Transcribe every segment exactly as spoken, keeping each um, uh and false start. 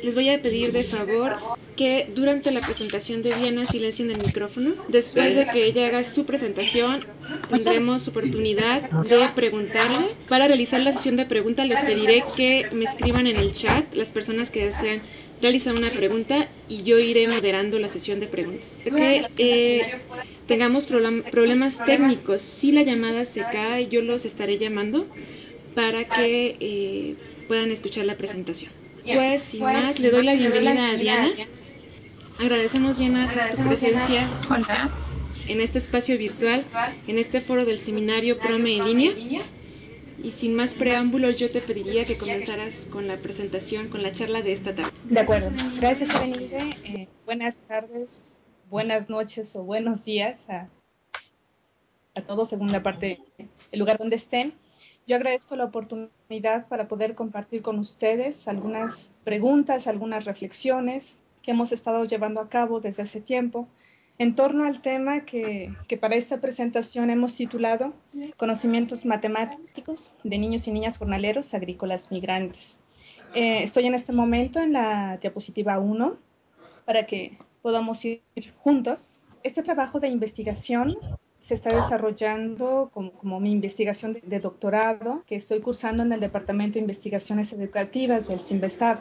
Les voy a pedir de favor que durante la presentación de Diana silencien el micrófono. Después de que ella haga su presentación, tendremos oportunidad de preguntarle. Para realizar la sesión de preguntas les pediré que me escriban en el chat las personas que desean realizar una pregunta y yo iré moderando la sesión de preguntas. Que eh, tengamos problem problemas técnicos, si la llamada se cae, yo los estaré llamando para que eh, puedan escuchar la presentación. Pues sin más, le doy la bienvenida a Diana. Agradecemos, Diana, tu presencia en este espacio virtual, en este foro del seminario PROME en línea. Y sin más preámbulos, yo te pediría que comenzaras con la presentación, con la charla de esta tarde. De acuerdo. Gracias, Erenilde. Eh, buenas tardes, buenas noches o buenos días a, a todos, según la parte del lugar donde estén. Yo agradezco la oportunidad para poder compartir con ustedes algunas preguntas, algunas reflexiones que hemos estado llevando a cabo desde hace tiempo en torno al tema que, que para esta presentación hemos titulado Conocimientos matemáticos de niños y niñas jornaleros agrícolas migrantes. Eh, estoy en este momento en la diapositiva uno para que podamos ir juntos. Este trabajo de investigación se está desarrollando como, como mi investigación de, de doctorado que estoy cursando en el Departamento de Investigaciones Educativas del CIMBESTAB,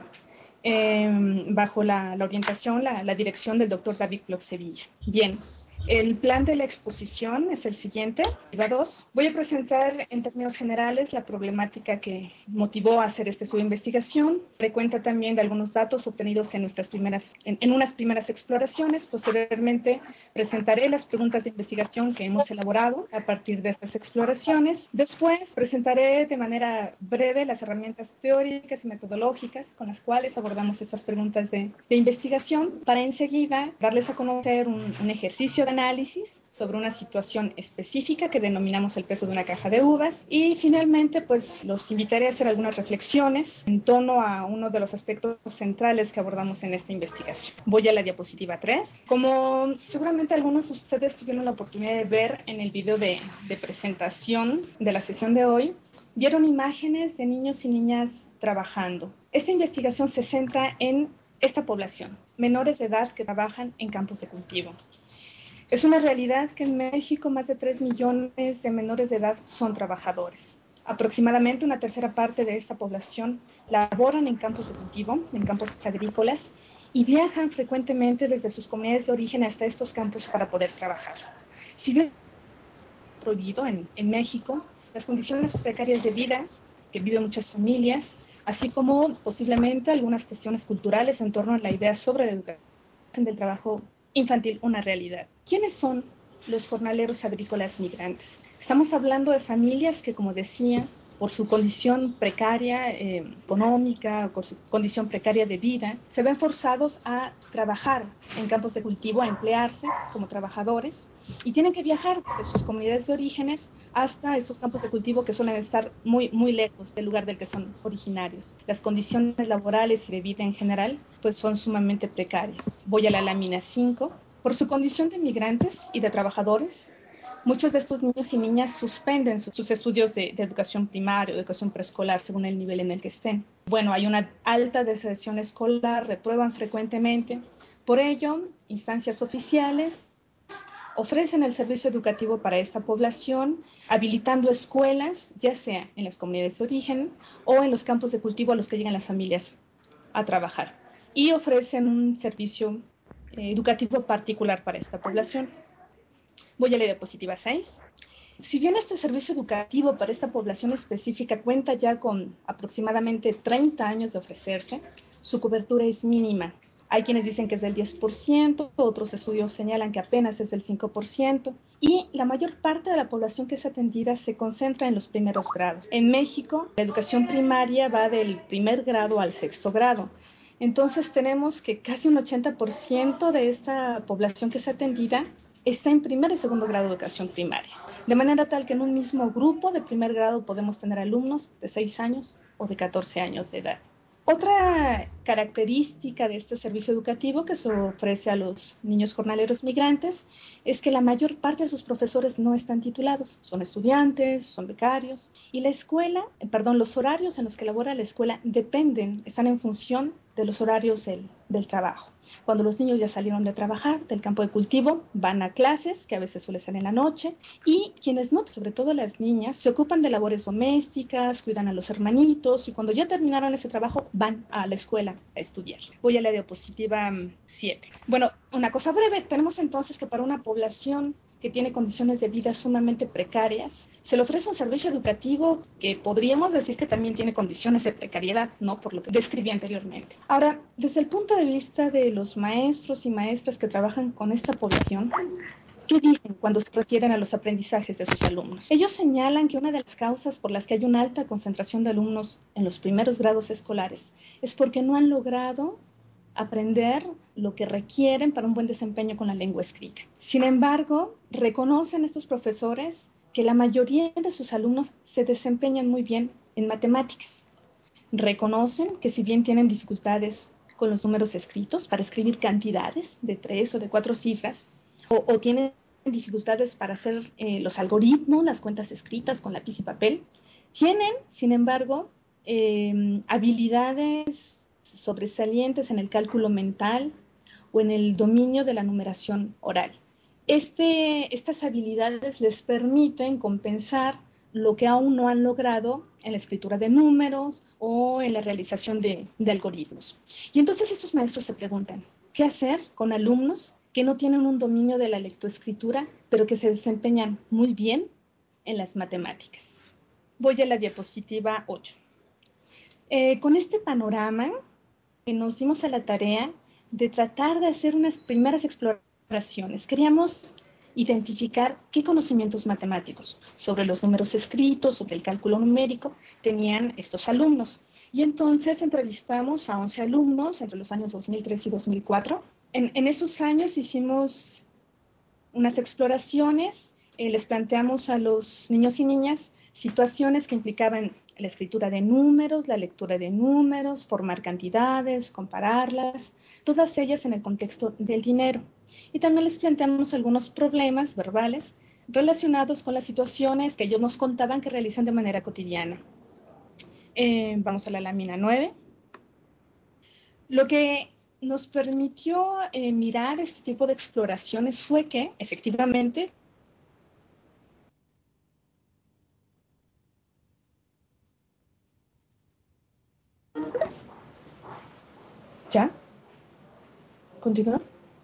eh, bajo la, la orientación, la, la dirección del doctor David Bloch Sevilla. Bien. El plan de la exposición es el siguiente. dos. Voy a presentar en términos generales la problemática que motivó a hacer este estudio de investigación. Le cuenta también de algunos datos obtenidos en, nuestras primeras, en, en unas primeras exploraciones. Posteriormente presentaré las preguntas de investigación que hemos elaborado a partir de estas exploraciones. Después presentaré de manera breve las herramientas teóricas y metodológicas con las cuales abordamos estas preguntas de, de investigación para enseguida darles a conocer un, un ejercicio de análisis sobre una situación específica que denominamos el peso de una caja de uvas y finalmente pues los invitaré a hacer algunas reflexiones en torno a uno de los aspectos centrales que abordamos en esta investigación. Voy a la diapositiva tres. Como seguramente algunos de ustedes tuvieron la oportunidad de ver en el video de, de presentación de la sesión de hoy, vieron imágenes de niños y niñas trabajando. Esta investigación se centra en esta población, menores de edad que trabajan en campos de cultivo. Es una realidad que en México más de tres millones de menores de edad son trabajadores. Aproximadamente una tercera parte de esta población laboran en campos de cultivo, en campos agrícolas, y viajan frecuentemente desde sus comunidades de origen hasta estos campos para poder trabajar. Si bien es prohibido en, en México, las condiciones precarias de vida que viven muchas familias, así como posiblemente algunas cuestiones culturales en torno a la idea sobre la educación del trabajo infantil, una realidad. ¿Quiénes son los jornaleros agrícolas migrantes? Estamos hablando de familias que, como decía, por su condición precaria eh, económica, por su condición precaria de vida, se ven forzados a trabajar en campos de cultivo, a emplearse como trabajadores y tienen que viajar desde sus comunidades de orígenes hasta estos campos de cultivo que suelen estar muy, muy lejos del lugar del que son originarios. Las condiciones laborales y de vida en general pues son sumamente precarias. Voy a la lámina cinco. Por su condición de migrantes y de trabajadores, muchos de estos niños y niñas suspenden sus estudios de, de educación primaria o educación preescolar según el nivel en el que estén. Bueno, hay una alta deserción escolar, reprueban frecuentemente. Por ello, instancias oficiales ofrecen el servicio educativo para esta población, habilitando escuelas, ya sea en las comunidades de origen o en los campos de cultivo a los que llegan las familias a trabajar. Y ofrecen un servicio eh, educativo particular para esta población. Voy a la diapositiva seis. Si bien este servicio educativo para esta población específica cuenta ya con aproximadamente treinta años de ofrecerse, su cobertura es mínima. Hay quienes dicen que es del diez por ciento, otros estudios señalan que apenas es del cinco por ciento, y la mayor parte de la población que es atendida se concentra en los primeros grados. En México, la educación primaria va del primer grado al sexto grado. Entonces tenemos que casi un ochenta por ciento de esta población que es atendida está en primer y segundo grado de educación primaria, de manera tal que en un mismo grupo de primer grado podemos tener alumnos de seis años o de catorce años de edad. Otra característica de este servicio educativo que se ofrece a los niños jornaleros migrantes es que la mayor parte de sus profesores no están titulados, son estudiantes, son becarios, y la escuela, perdón, los horarios en los que labora la escuela dependen, están en función de los horarios del, del trabajo. Cuando los niños ya salieron de trabajar, del campo de cultivo, van a clases, que a veces suele ser en la noche, y quienes no, sobre todo las niñas, se ocupan de labores domésticas, cuidan a los hermanitos, y cuando ya terminaron ese trabajo, van a la escuela a estudiar. Voy a la diapositiva siete. Bueno, una cosa breve, tenemos entonces que para una población que tiene condiciones de vida sumamente precarias, se le ofrece un servicio educativo que podríamos decir que también tiene condiciones de precariedad, ¿no? Por lo que describí anteriormente. Ahora, desde el punto de vista de los maestros y maestras que trabajan con esta población, ¿qué dicen cuando se refieren a los aprendizajes de sus alumnos? Ellos señalan que una de las causas por las que hay una alta concentración de alumnos en los primeros grados escolares es porque no han logrado aprender lo que requieren para un buen desempeño con la lengua escrita. Sin embargo, reconocen estos profesores que la mayoría de sus alumnos se desempeñan muy bien en matemáticas. Reconocen que si bien tienen dificultades con los números escritos para escribir cantidades de tres o de cuatro cifras, o, o tienen dificultades para hacer eh, los algoritmos, las cuentas escritas con lápiz y papel, tienen, sin embargo, eh, habilidades sobresalientes en el cálculo mental o en el dominio de la numeración oral. Este, estas habilidades les permiten compensar lo que aún no han logrado en la escritura de números o en la realización de, de algoritmos. Y entonces estos maestros se preguntan, ¿qué hacer con alumnos que no tienen un dominio de la lectoescritura, pero que se desempeñan muy bien en las matemáticas? Voy a la diapositiva ocho. Eh, con este panorama, eh, nos dimos a la tarea de tratar de hacer unas primeras exploraciones. Queríamos identificar qué conocimientos matemáticos sobre los números escritos, sobre el cálculo numérico, tenían estos alumnos. Y entonces entrevistamos a once alumnos entre los años dos mil tres y dos mil cuatro. En, en esos años hicimos unas exploraciones, eh, les planteamos a los niños y niñas situaciones que implicaban la escritura de números, la lectura de números, formar cantidades, compararlas, todas ellas en el contexto del dinero. Y también les planteamos algunos problemas verbales relacionados con las situaciones que ellos nos contaban que realizan de manera cotidiana. Eh, vamos a la lámina nueve. Lo que nos permitió eh, mirar este tipo de exploraciones fue que, efectivamente, ¿ya? ¿Continúa?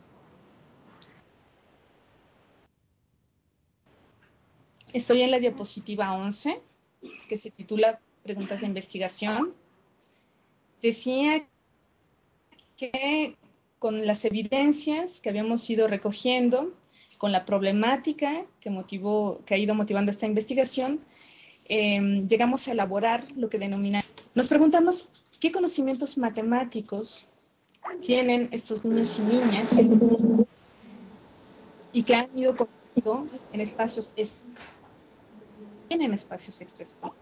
Estoy en la diapositiva once, que se titula Preguntas de investigación. Decía que con las evidencias que habíamos ido recogiendo, con la problemática que, motivó, que ha ido motivando esta investigación, eh, llegamos a elaborar lo que denomina. Nos preguntamos qué conocimientos matemáticos tienen estos niños y niñas y que han ido construyendo en espacios, en espacios extraescolares.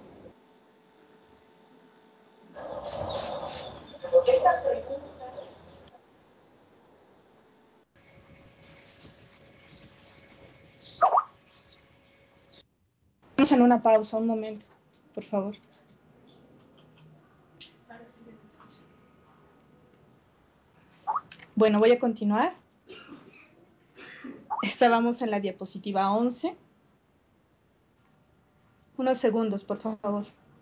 Vamos en una pausa, un momento, por favor. Bueno, voy a continuar. Estábamos en la diapositiva once. Unos segundos, por favor.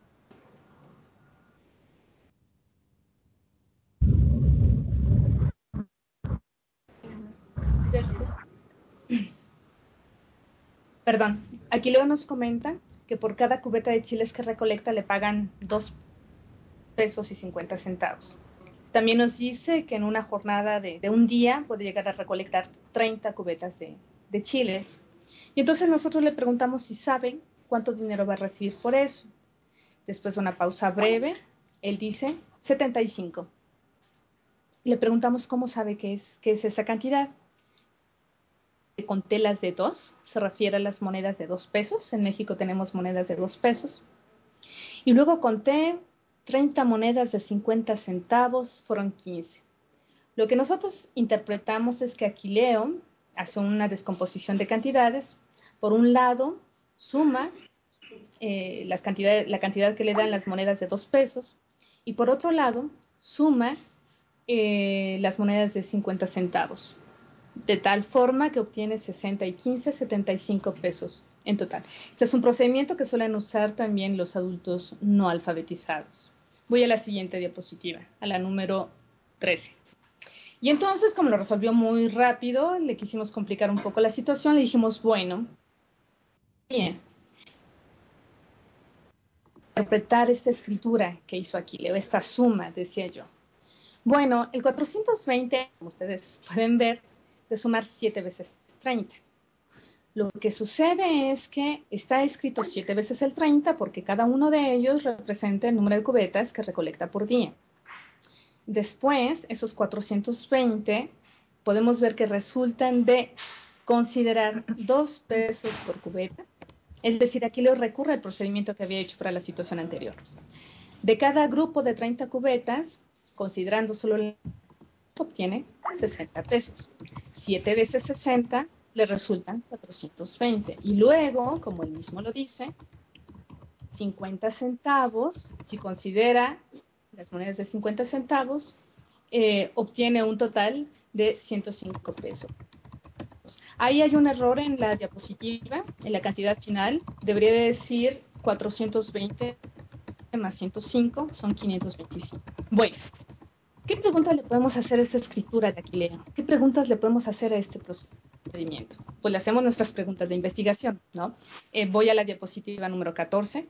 Perdón, aquí Leo nos comenta que por cada cubeta de chiles que recolecta le pagan dos pesos y cincuenta centavos. También nos dice que en una jornada de, de un día puede llegar a recolectar treinta cubetas de, de chiles. Y entonces nosotros le preguntamos si saben cuánto dinero va a recibir por eso. Después de una pausa breve, él dice setenta y cinco. Le preguntamos cómo sabe qué es, qué es esa cantidad. Con telas de dos, se refiere a las monedas de dos pesos. En México tenemos monedas de dos pesos. Y luego conté treinta monedas de cincuenta centavos, fueron quince. Lo que nosotros interpretamos es que aquí Leo hace una descomposición de cantidades. Por un lado, suma eh, las cantidades, la cantidad que le dan las monedas de dos pesos, y por otro lado, suma eh, las monedas de cincuenta centavos, de tal forma que obtiene sesenta y quince, setenta y cinco pesos en total. Este es un procedimiento que suelen usar también los adultos no alfabetizados. Voy a la siguiente diapositiva, a la número trece. Y entonces, como lo resolvió muy rápido, le quisimos complicar un poco la situación, le dijimos, bueno, bien, interpretar esta escritura que hizo Aquileo, esta suma, decía yo. Bueno, el cuatrocientos veinte, como ustedes pueden ver, de sumar siete veces treinta. Lo que sucede es que está escrito siete veces el treinta porque cada uno de ellos representa el número de cubetas que recolecta por día. Después, esos cuatrocientos veinte, podemos ver que resultan de considerar dos pesos por cubeta. Es decir, aquí le recurre al procedimiento que había hecho para la situación anterior. De cada grupo de treinta cubetas, considerando solo el obtiene sesenta pesos. siete veces sesenta le resultan cuatrocientos veinte. Y luego, como él mismo lo dice, cincuenta centavos, si considera las monedas de cincuenta centavos, eh, obtiene un total de ciento cinco pesos. Ahí hay un error en la diapositiva, en la cantidad final. Debería decir cuatrocientos veinte más ciento cinco son quinientos veinticinco. Bueno, ¿qué preguntas le podemos hacer a esta escritura de Aquileo? ¿Qué preguntas le podemos hacer a este procedimiento? Pues le hacemos nuestras preguntas de investigación, ¿no? Eh, voy a la diapositiva número catorce.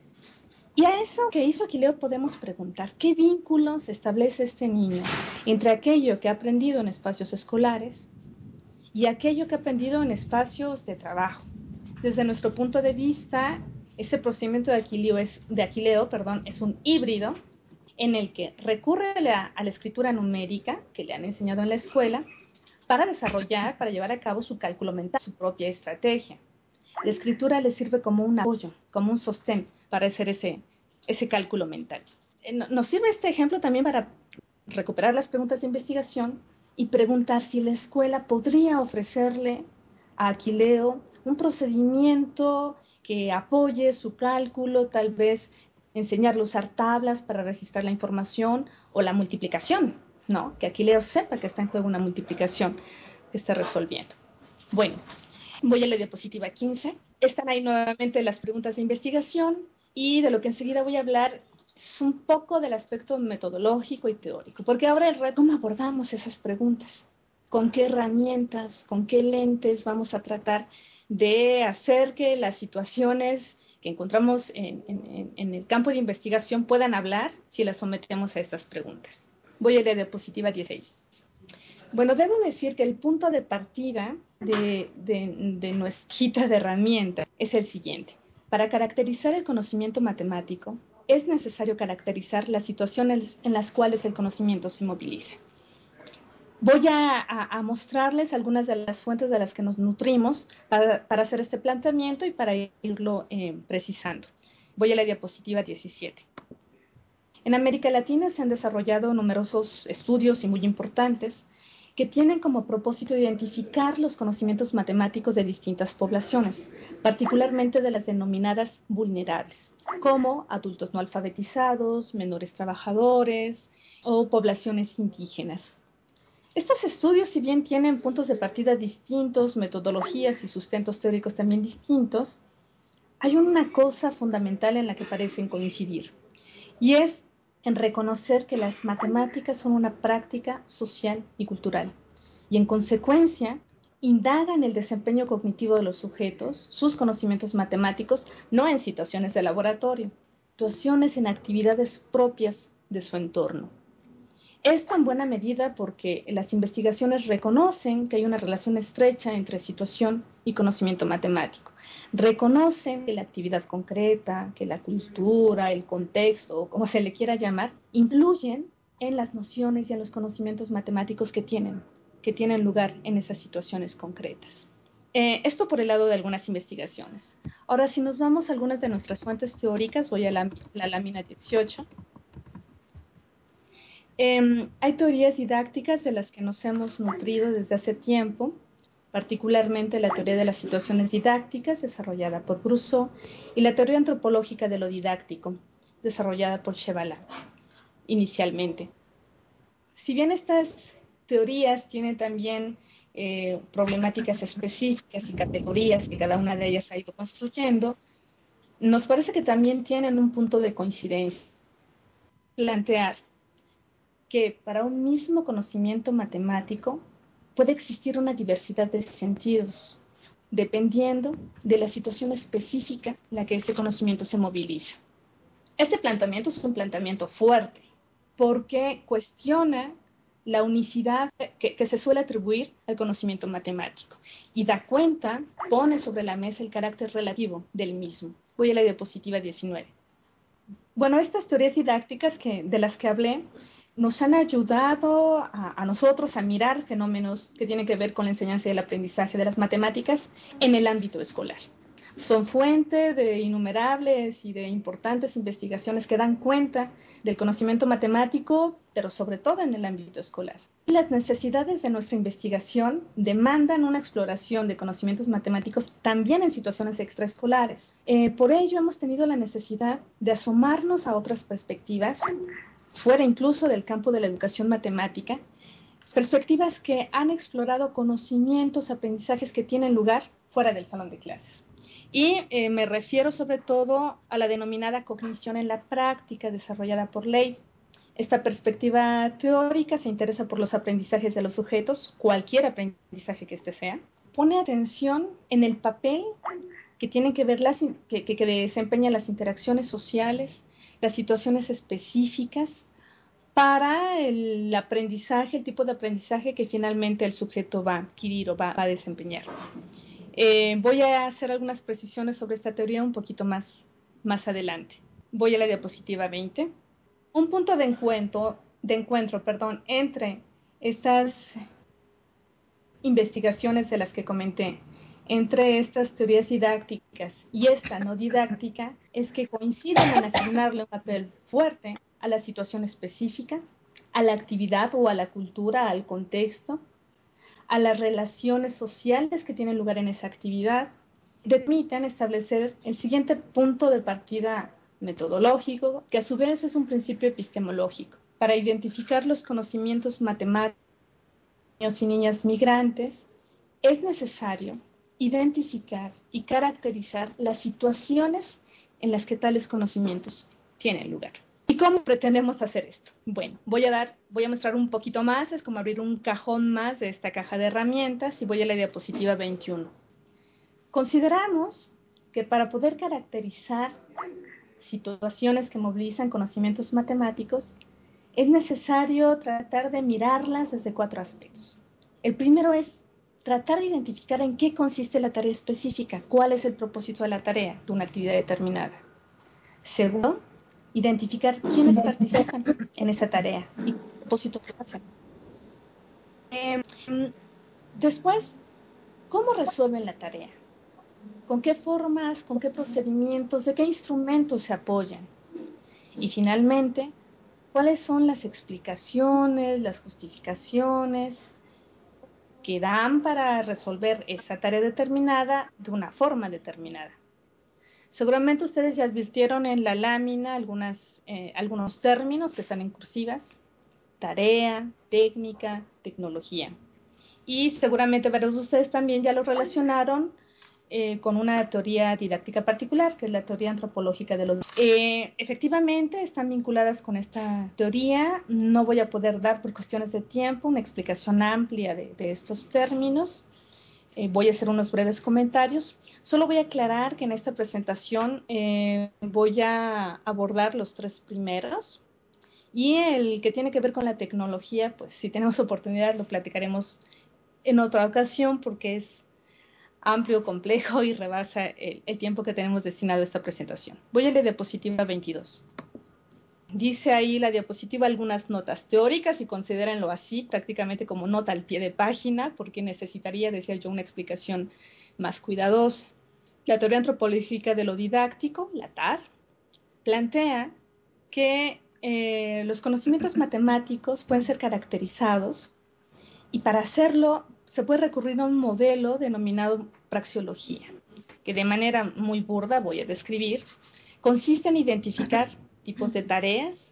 Y a eso que hizo Aquileo podemos preguntar, ¿qué vínculos establece este niño entre aquello que ha aprendido en espacios escolares y aquello que ha aprendido en espacios de trabajo? Desde nuestro punto de vista, ese procedimiento de Aquileo es, de Aquileo, perdón, es un híbrido en el que recurre a la, a la escritura numérica que le han enseñado en la escuela para desarrollar, para llevar a cabo su cálculo mental, su propia estrategia. La escritura le sirve como un apoyo, como un sostén para hacer ese, ese cálculo mental. Nos sirve este ejemplo también para recuperar las preguntas de investigación y preguntar si la escuela podría ofrecerle a Aquileo un procedimiento que apoye su cálculo, tal vez enseñarle a usar tablas para registrar la información o la multiplicación, ¿no? Que Aquileo sepa que está en juego una multiplicación que está resolviendo. Bueno, voy a la diapositiva quince. Están ahí nuevamente las preguntas de investigación y de lo que enseguida voy a hablar es un poco del aspecto metodológico y teórico, porque ahora el reto, ¿cómo abordamos esas preguntas? ¿Con qué herramientas, con qué lentes vamos a tratar de hacer que las situaciones que encontramos en, en, en el campo de investigación puedan hablar si las sometemos a estas preguntas? Voy a la diapositiva dieciséis. Bueno, debo decir que el punto de partida de, de, de nuestra hojita de herramientas es el siguiente. Para caracterizar el conocimiento matemático, es necesario caracterizar las situaciones en las cuales el conocimiento se moviliza. Voy a, a, a mostrarles algunas de las fuentes de las que nos nutrimos para, para hacer este planteamiento y para irlo eh, precisando. Voy a la diapositiva diecisiete. En América Latina se han desarrollado numerosos estudios y muy importantes que tienen como propósito identificar los conocimientos matemáticos de distintas poblaciones, particularmente de las denominadas vulnerables, como adultos no alfabetizados, menores trabajadores o poblaciones indígenas. Estos estudios, si bien tienen puntos de partida distintos, metodologías y sustentos teóricos también distintos, hay una cosa fundamental en la que parecen coincidir, y es en reconocer que las matemáticas son una práctica social y cultural, y en consecuencia indagan el desempeño cognitivo de los sujetos, sus conocimientos matemáticos, no en situaciones de laboratorio, situaciones en actividades propias de su entorno. Esto en buena medida porque las investigaciones reconocen que hay una relación estrecha entre situación y conocimiento matemático. Reconocen que la actividad concreta, que la cultura, el contexto, o como se le quiera llamar, influyen en las nociones y en los conocimientos matemáticos que tienen, que tienen lugar en esas situaciones concretas. Eh, esto por el lado de algunas investigaciones. Ahora, si nos vamos a algunas de nuestras fuentes teóricas, voy a la, la lámina dieciocho. Eh, hay teorías didácticas de las que nos hemos nutrido desde hace tiempo, particularmente la teoría de las situaciones didácticas, desarrollada por Brousseau, y la teoría antropológica de lo didáctico, desarrollada por Chevalin. inicialmente. Si bien estas teorías tienen también eh, problemáticas específicas y categorías que cada una de ellas ha ido construyendo, nos parece que también tienen un punto de coincidencia. Plantear que para un mismo conocimiento matemático puede existir una diversidad de sentidos, dependiendo de la situación específica en la que ese conocimiento se moviliza. Este planteamiento es un planteamiento fuerte, porque cuestiona la unicidad que, que se suele atribuir al conocimiento matemático y da cuenta, pone sobre la mesa el carácter relativo del mismo. Voy a la diapositiva diecinueve. Bueno, estas teorías didácticas que, de las que hablé nos han ayudado a, a nosotros a mirar fenómenos que tienen que ver con la enseñanza y el aprendizaje de las matemáticas en el ámbito escolar. Son fuente de innumerables y de importantes investigaciones que dan cuenta del conocimiento matemático, pero sobre todo en el ámbito escolar. Y las necesidades de nuestra investigación demandan una exploración de conocimientos matemáticos también en situaciones extraescolares. Eh, por ello hemos tenido la necesidad de asomarnos a otras perspectivas, fuera incluso del campo de la educación matemática, perspectivas que han explorado conocimientos, aprendizajes que tienen lugar fuera del salón de clases. Y eh, me refiero sobre todo a la denominada cognición en la práctica desarrollada por Leigh. Esta perspectiva teórica se interesa por los aprendizajes de los sujetos, cualquier aprendizaje que éste sea, pone atención en el papel que tienen que ver las, que, que, que desempeñan las interacciones sociales, las situaciones específicas para el aprendizaje, el tipo de aprendizaje que finalmente el sujeto va a adquirir o va, va a desempeñar. Eh, voy a hacer algunas precisiones sobre esta teoría un poquito más, más adelante. Voy a la diapositiva veinte. Un punto de encuentro, de encuentro perdón, entre estas investigaciones de las que comenté, entre estas teorías didácticas y esta no didáctica, es que coinciden en asignarle un papel fuerte a la situación específica, a la actividad o a la cultura, al contexto, a las relaciones sociales que tienen lugar en esa actividad, permiten establecer el siguiente punto de partida metodológico, que a su vez es un principio epistemológico, para identificar los conocimientos matemáticos de niños y niñas migrantes. Es necesario identificar y caracterizar las situaciones en las que tales conocimientos tienen lugar. ¿Y cómo pretendemos hacer esto? Bueno, voy a dar, voy a mostrar un poquito más, es como abrir un cajón más de esta caja de herramientas y voy a la diapositiva veintiuno. Consideramos que para poder caracterizar situaciones que movilizan conocimientos matemáticos, es necesario tratar de mirarlas desde cuatro aspectos. El primero es tratar de identificar en qué consiste la tarea específica, cuál es el propósito de la tarea de una actividad determinada. Segundo, identificar quiénes participan en esa tarea y qué propósitos lo hacen. Eh, después, ¿cómo resuelven la tarea? ¿Con qué formas, con qué procedimientos, de qué instrumentos se apoyan? Y finalmente, ¿cuáles son las explicaciones, las justificaciones que dan para resolver esa tarea determinada de una forma determinada? Seguramente ustedes ya advirtieron en la lámina algunas, eh, algunos términos que están en cursivas: tarea, técnica, tecnología. Y seguramente varios de ustedes también ya lo relacionaron eh, con una teoría didáctica particular, que es la teoría antropológica de los... Eh, efectivamente, están vinculadas con esta teoría. No voy a poder dar, por cuestiones de tiempo, una explicación amplia de, de estos términos. Eh, voy a hacer unos breves comentarios. Solo voy a aclarar que en esta presentación eh, voy a abordar los tres primeros. Y el que tiene que ver con la tecnología, pues si tenemos oportunidad lo platicaremos en otra ocasión, porque es amplio, complejo y rebasa el, el tiempo que tenemos destinado a esta presentación. Voy a la diapositiva veintidós. Dice ahí la diapositiva algunas notas teóricas y considérenlo así, prácticamente como nota al pie de página, porque necesitaría, decía yo, una explicación más cuidadosa. La teoría antropológica de lo didáctico, la T A R, plantea que eh, los conocimientos matemáticos pueden ser caracterizados, y para hacerlo se puede recurrir a un modelo denominado praxeología, que de manera muy burda voy a describir. Consiste en identificar tipos de tareas,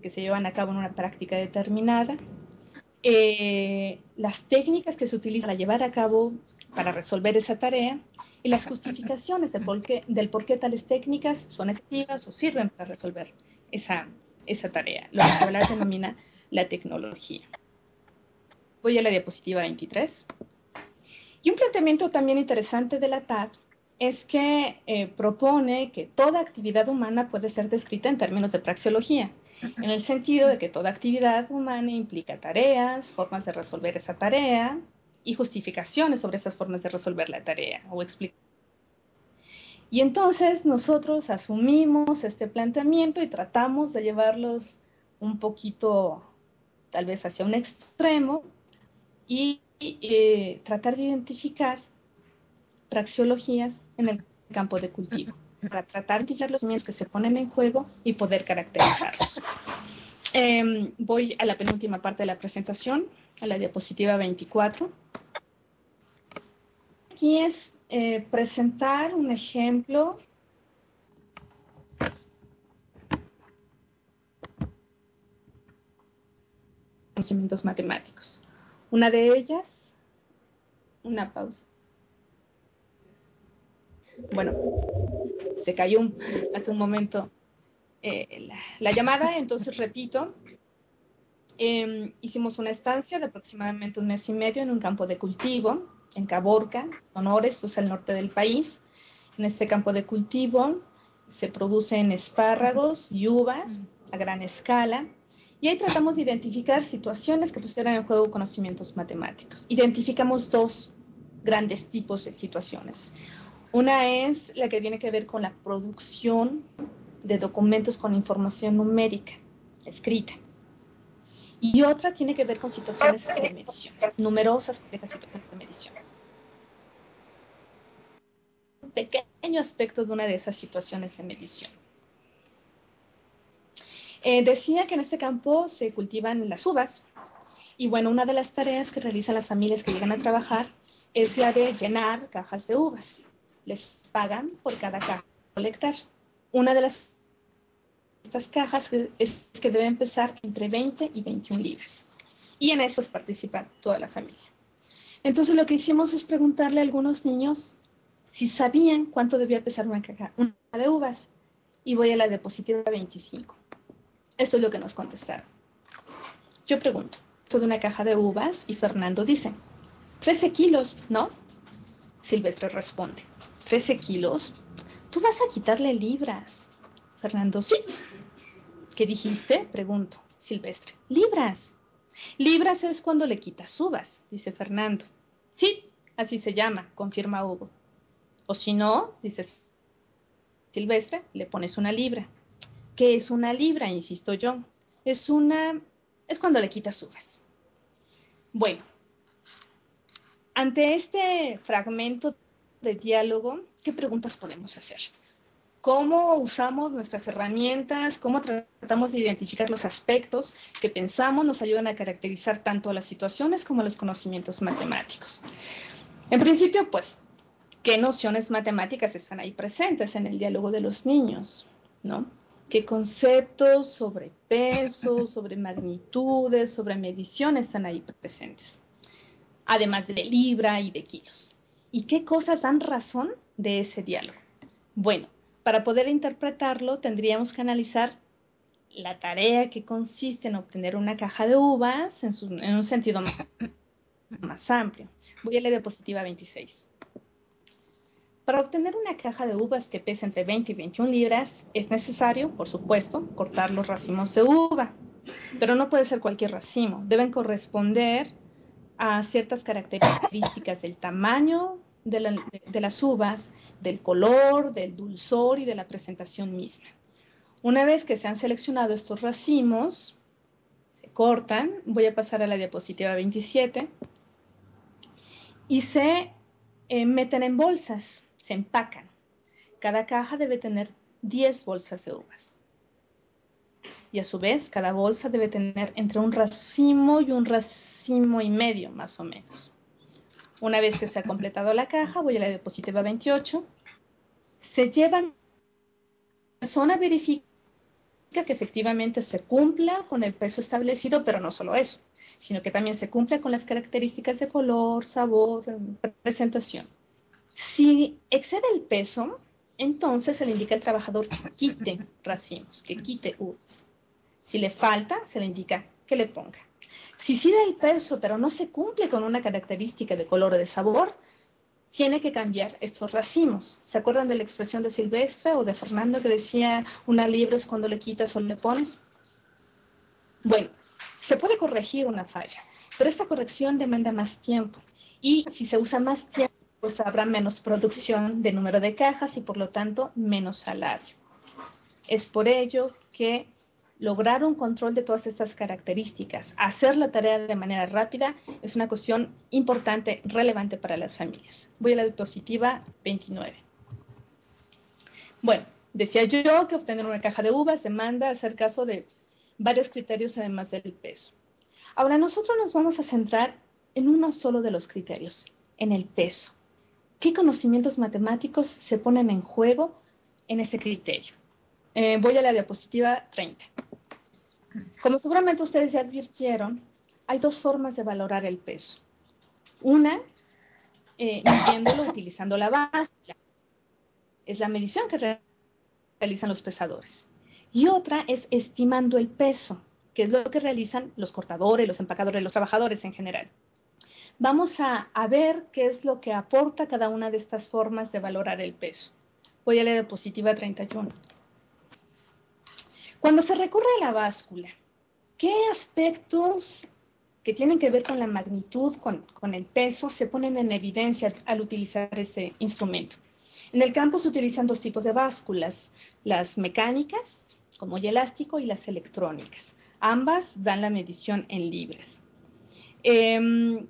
que se llevan a cabo en una práctica determinada, eh, las técnicas que se utilizan para llevar a cabo, para resolver esa tarea, y las justificaciones del por qué, del por qué tales técnicas son efectivas o sirven para resolver esa, esa tarea, lo que Cabral denomina la tecnología. Voy a la diapositiva veintitrés. Y un planteamiento también interesante de la T A D es que eh, propone que toda actividad humana puede ser descrita en términos de praxeología, en el sentido de que toda actividad humana implica tareas, formas de resolver esa tarea y justificaciones sobre esas formas de resolver la tarea o explicar. Y entonces nosotros asumimos este planteamiento y tratamos de llevarlos un poquito, tal vez hacia un extremo, y eh, tratar de identificar praxeologías en el campo de cultivo, para tratar de identificar los miedos que se ponen en juego y poder caracterizarlos. Eh, voy a la penúltima parte de la presentación, a la diapositiva veinticuatro. Aquí es eh, presentar un ejemplo de conocimientos matemáticos. Una de ellas, una pausa. Bueno, se cayó un, hace un momento eh, la, la llamada, entonces repito. Eh, hicimos una estancia de aproximadamente un mes y medio en un campo de cultivo, en Caborca, Sonora, esto es al norte del país. En este campo de cultivo se producen espárragos y uvas a gran escala, y ahí tratamos de identificar situaciones que pusieran en juego conocimientos matemáticos. Identificamos dos grandes tipos de situaciones. Una es la que tiene que ver con la producción de documentos con información numérica escrita. Y otra tiene que ver con situaciones de medición, numerosas, complejas situaciones de medición. Un pequeño aspecto de una de esas situaciones de medición. Eh, decía que en este campo se cultivan las uvas, y bueno, una de las tareas que realizan las familias que llegan a trabajar es la de llenar cajas de uvas. Les pagan por cada caja que colectar. Una de las estas cajas es que deben pesar entre veinte y veintiún libras. Y en eso participa toda la familia. Entonces lo que hicimos es preguntarle a algunos niños si sabían cuánto debía pesar una caja una de uvas. Y voy a la diapositiva veinticinco. Esto es lo que nos contestaron. Yo pregunto, esto de una caja de uvas, y Fernando dice, trece kilos, ¿no? Silvestre responde, ¿trece kilos? Tú vas a quitarle libras. Fernando, sí. ¿Qué dijiste? Pregunto. Silvestre, libras. Libras es cuando le quitas uvas, dice Fernando. Sí, así se llama, confirma Hugo. O si no, dice Silvestre, le pones una libra. ¿Qué es una libra? Insisto yo. Es una, es cuando le quitas uvas. Bueno, ante este fragmento de diálogo, ¿qué preguntas podemos hacer? ¿Cómo usamos nuestras herramientas? ¿Cómo tratamos de identificar los aspectos que pensamos nos ayudan a caracterizar tanto a las situaciones como a los conocimientos matemáticos? En principio, pues, ¿qué nociones matemáticas están ahí presentes en el diálogo de los niños? ¿No? ¿Qué conceptos sobre peso, sobre magnitudes, sobre medición están ahí presentes? Además de libra y de kilos. ¿Y qué cosas dan razón de ese diálogo? Bueno, para poder interpretarlo tendríamos que analizar la tarea que consiste en obtener una caja de uvas en, su, en un sentido más, más amplio. Voy a la diapositiva veintiséis. Para obtener una caja de uvas que pese entre veinte y veintiún libras, es necesario, por supuesto, cortar los racimos de uva. Pero no puede ser cualquier racimo. Deben corresponder a ciertas características del tamaño de, la, de, de las uvas, del color, del dulzor y de la presentación misma. Una vez que se han seleccionado estos racimos, se cortan. Voy a pasar a la diapositiva veintisiete. Y se eh, meten en bolsas, se empacan. Cada caja debe tener diez bolsas de uvas. Y a su vez, cada bolsa debe tener entre un racimo y un racimo y medio, más o menos. Una vez que se ha completado la caja, voy a la diapositiva veintiocho, se llevan a la persona verifica que efectivamente se cumpla con el peso establecido, pero no solo eso, sino que también se cumpla con las características de color, sabor, presentación. Si excede el peso, entonces se le indica al trabajador que quite racimos, que quite uvas. Si le falta, se le indica que le ponga. Si sí da el peso, pero no se cumple con una característica de color o de sabor, tiene que cambiar estos racimos. ¿Se acuerdan de la expresión de Silvestre o de Fernando que decía una libra es cuando le quitas o le pones? Bueno, se puede corregir una falla, pero esta corrección demanda más tiempo. Y si se usa más tiempo, pues habrá menos producción de número de cajas y por lo tanto menos salario. Es por ello que lograr un control de todas estas características, hacer la tarea de manera rápida, es una cuestión importante, relevante para las familias. Voy a la diapositiva veintinueve. Bueno, decía yo que obtener una caja de uvas demanda hacer caso de varios criterios además del peso. Ahora, nosotros nos vamos a centrar en uno solo de los criterios, en el peso. ¿Qué conocimientos matemáticos se ponen en juego en ese criterio? Eh, voy a la diapositiva treinta. Como seguramente ustedes ya advirtieron, hay dos formas de valorar el peso. Una, eh, midiéndolo utilizando la báscula. Es la medición que realizan los pesadores. Y otra es estimando el peso, que es lo que realizan los cortadores, los empacadores, los trabajadores en general. Vamos a, a ver qué es lo que aporta cada una de estas formas de valorar el peso. Voy a la diapositiva treinta y uno. Cuando se recurre a la báscula, ¿qué aspectos que tienen que ver con la magnitud, con, con el peso, se ponen en evidencia al, al utilizar este instrumento? En el campo se utilizan dos tipos de básculas, las mecánicas, como el elástico, y las electrónicas. Ambas dan la medición en libras. Eh,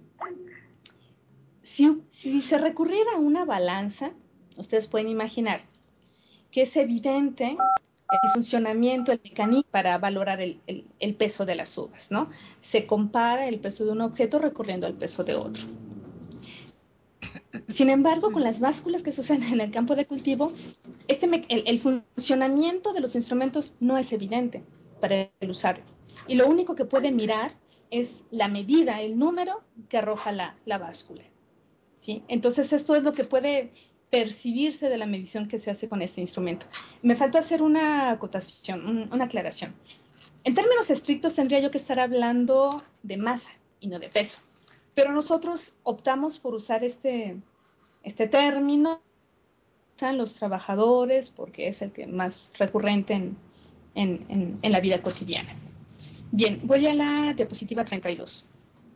si, si se recurriera a una balanza, ustedes pueden imaginar que es evidente el funcionamiento, el mecanismo para valorar el, el, el peso de las uvas, ¿no? Se compara el peso de un objeto recurriendo al peso de otro. Sin embargo, con las básculas que se usan en el campo de cultivo, este el, el funcionamiento de los instrumentos no es evidente para el usuario. Y lo único que puede mirar es la medida, el número que arroja la, la báscula, ¿sí? Entonces, esto es lo que puede percibirse de la medición que se hace con este instrumento. Me faltó hacer una acotación, una aclaración. En términos estrictos, tendría yo que estar hablando de masa y no de peso. Pero nosotros optamos por usar este, este término, usan los trabajadores, porque es el que más recurrente en, en, en, en la vida cotidiana. Bien, voy a la diapositiva treinta y dos.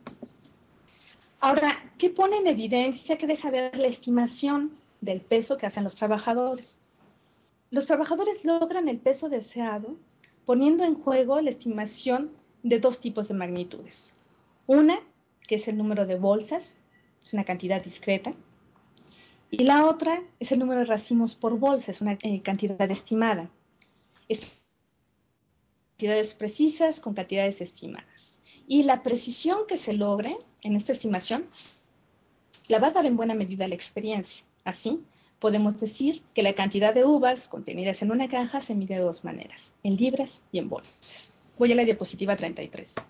Ahora, ¿qué pone en evidencia, qué deja ver la estimación del peso que hacen los trabajadores? Los trabajadores logran el peso deseado poniendo en juego la estimación de dos tipos de magnitudes. Una, que es el número de bolsas, es una cantidad discreta, y la otra es el número de racimos por bolsa, es una eh, cantidad estimada. Es cantidades precisas con cantidades estimadas. Y la precisión que se logre en esta estimación la va a dar en buena medida la experiencia. Así, podemos decir que la cantidad de uvas contenidas en una caja se mide de dos maneras, en libras y en bolsas. Voy a la diapositiva treinta y tres.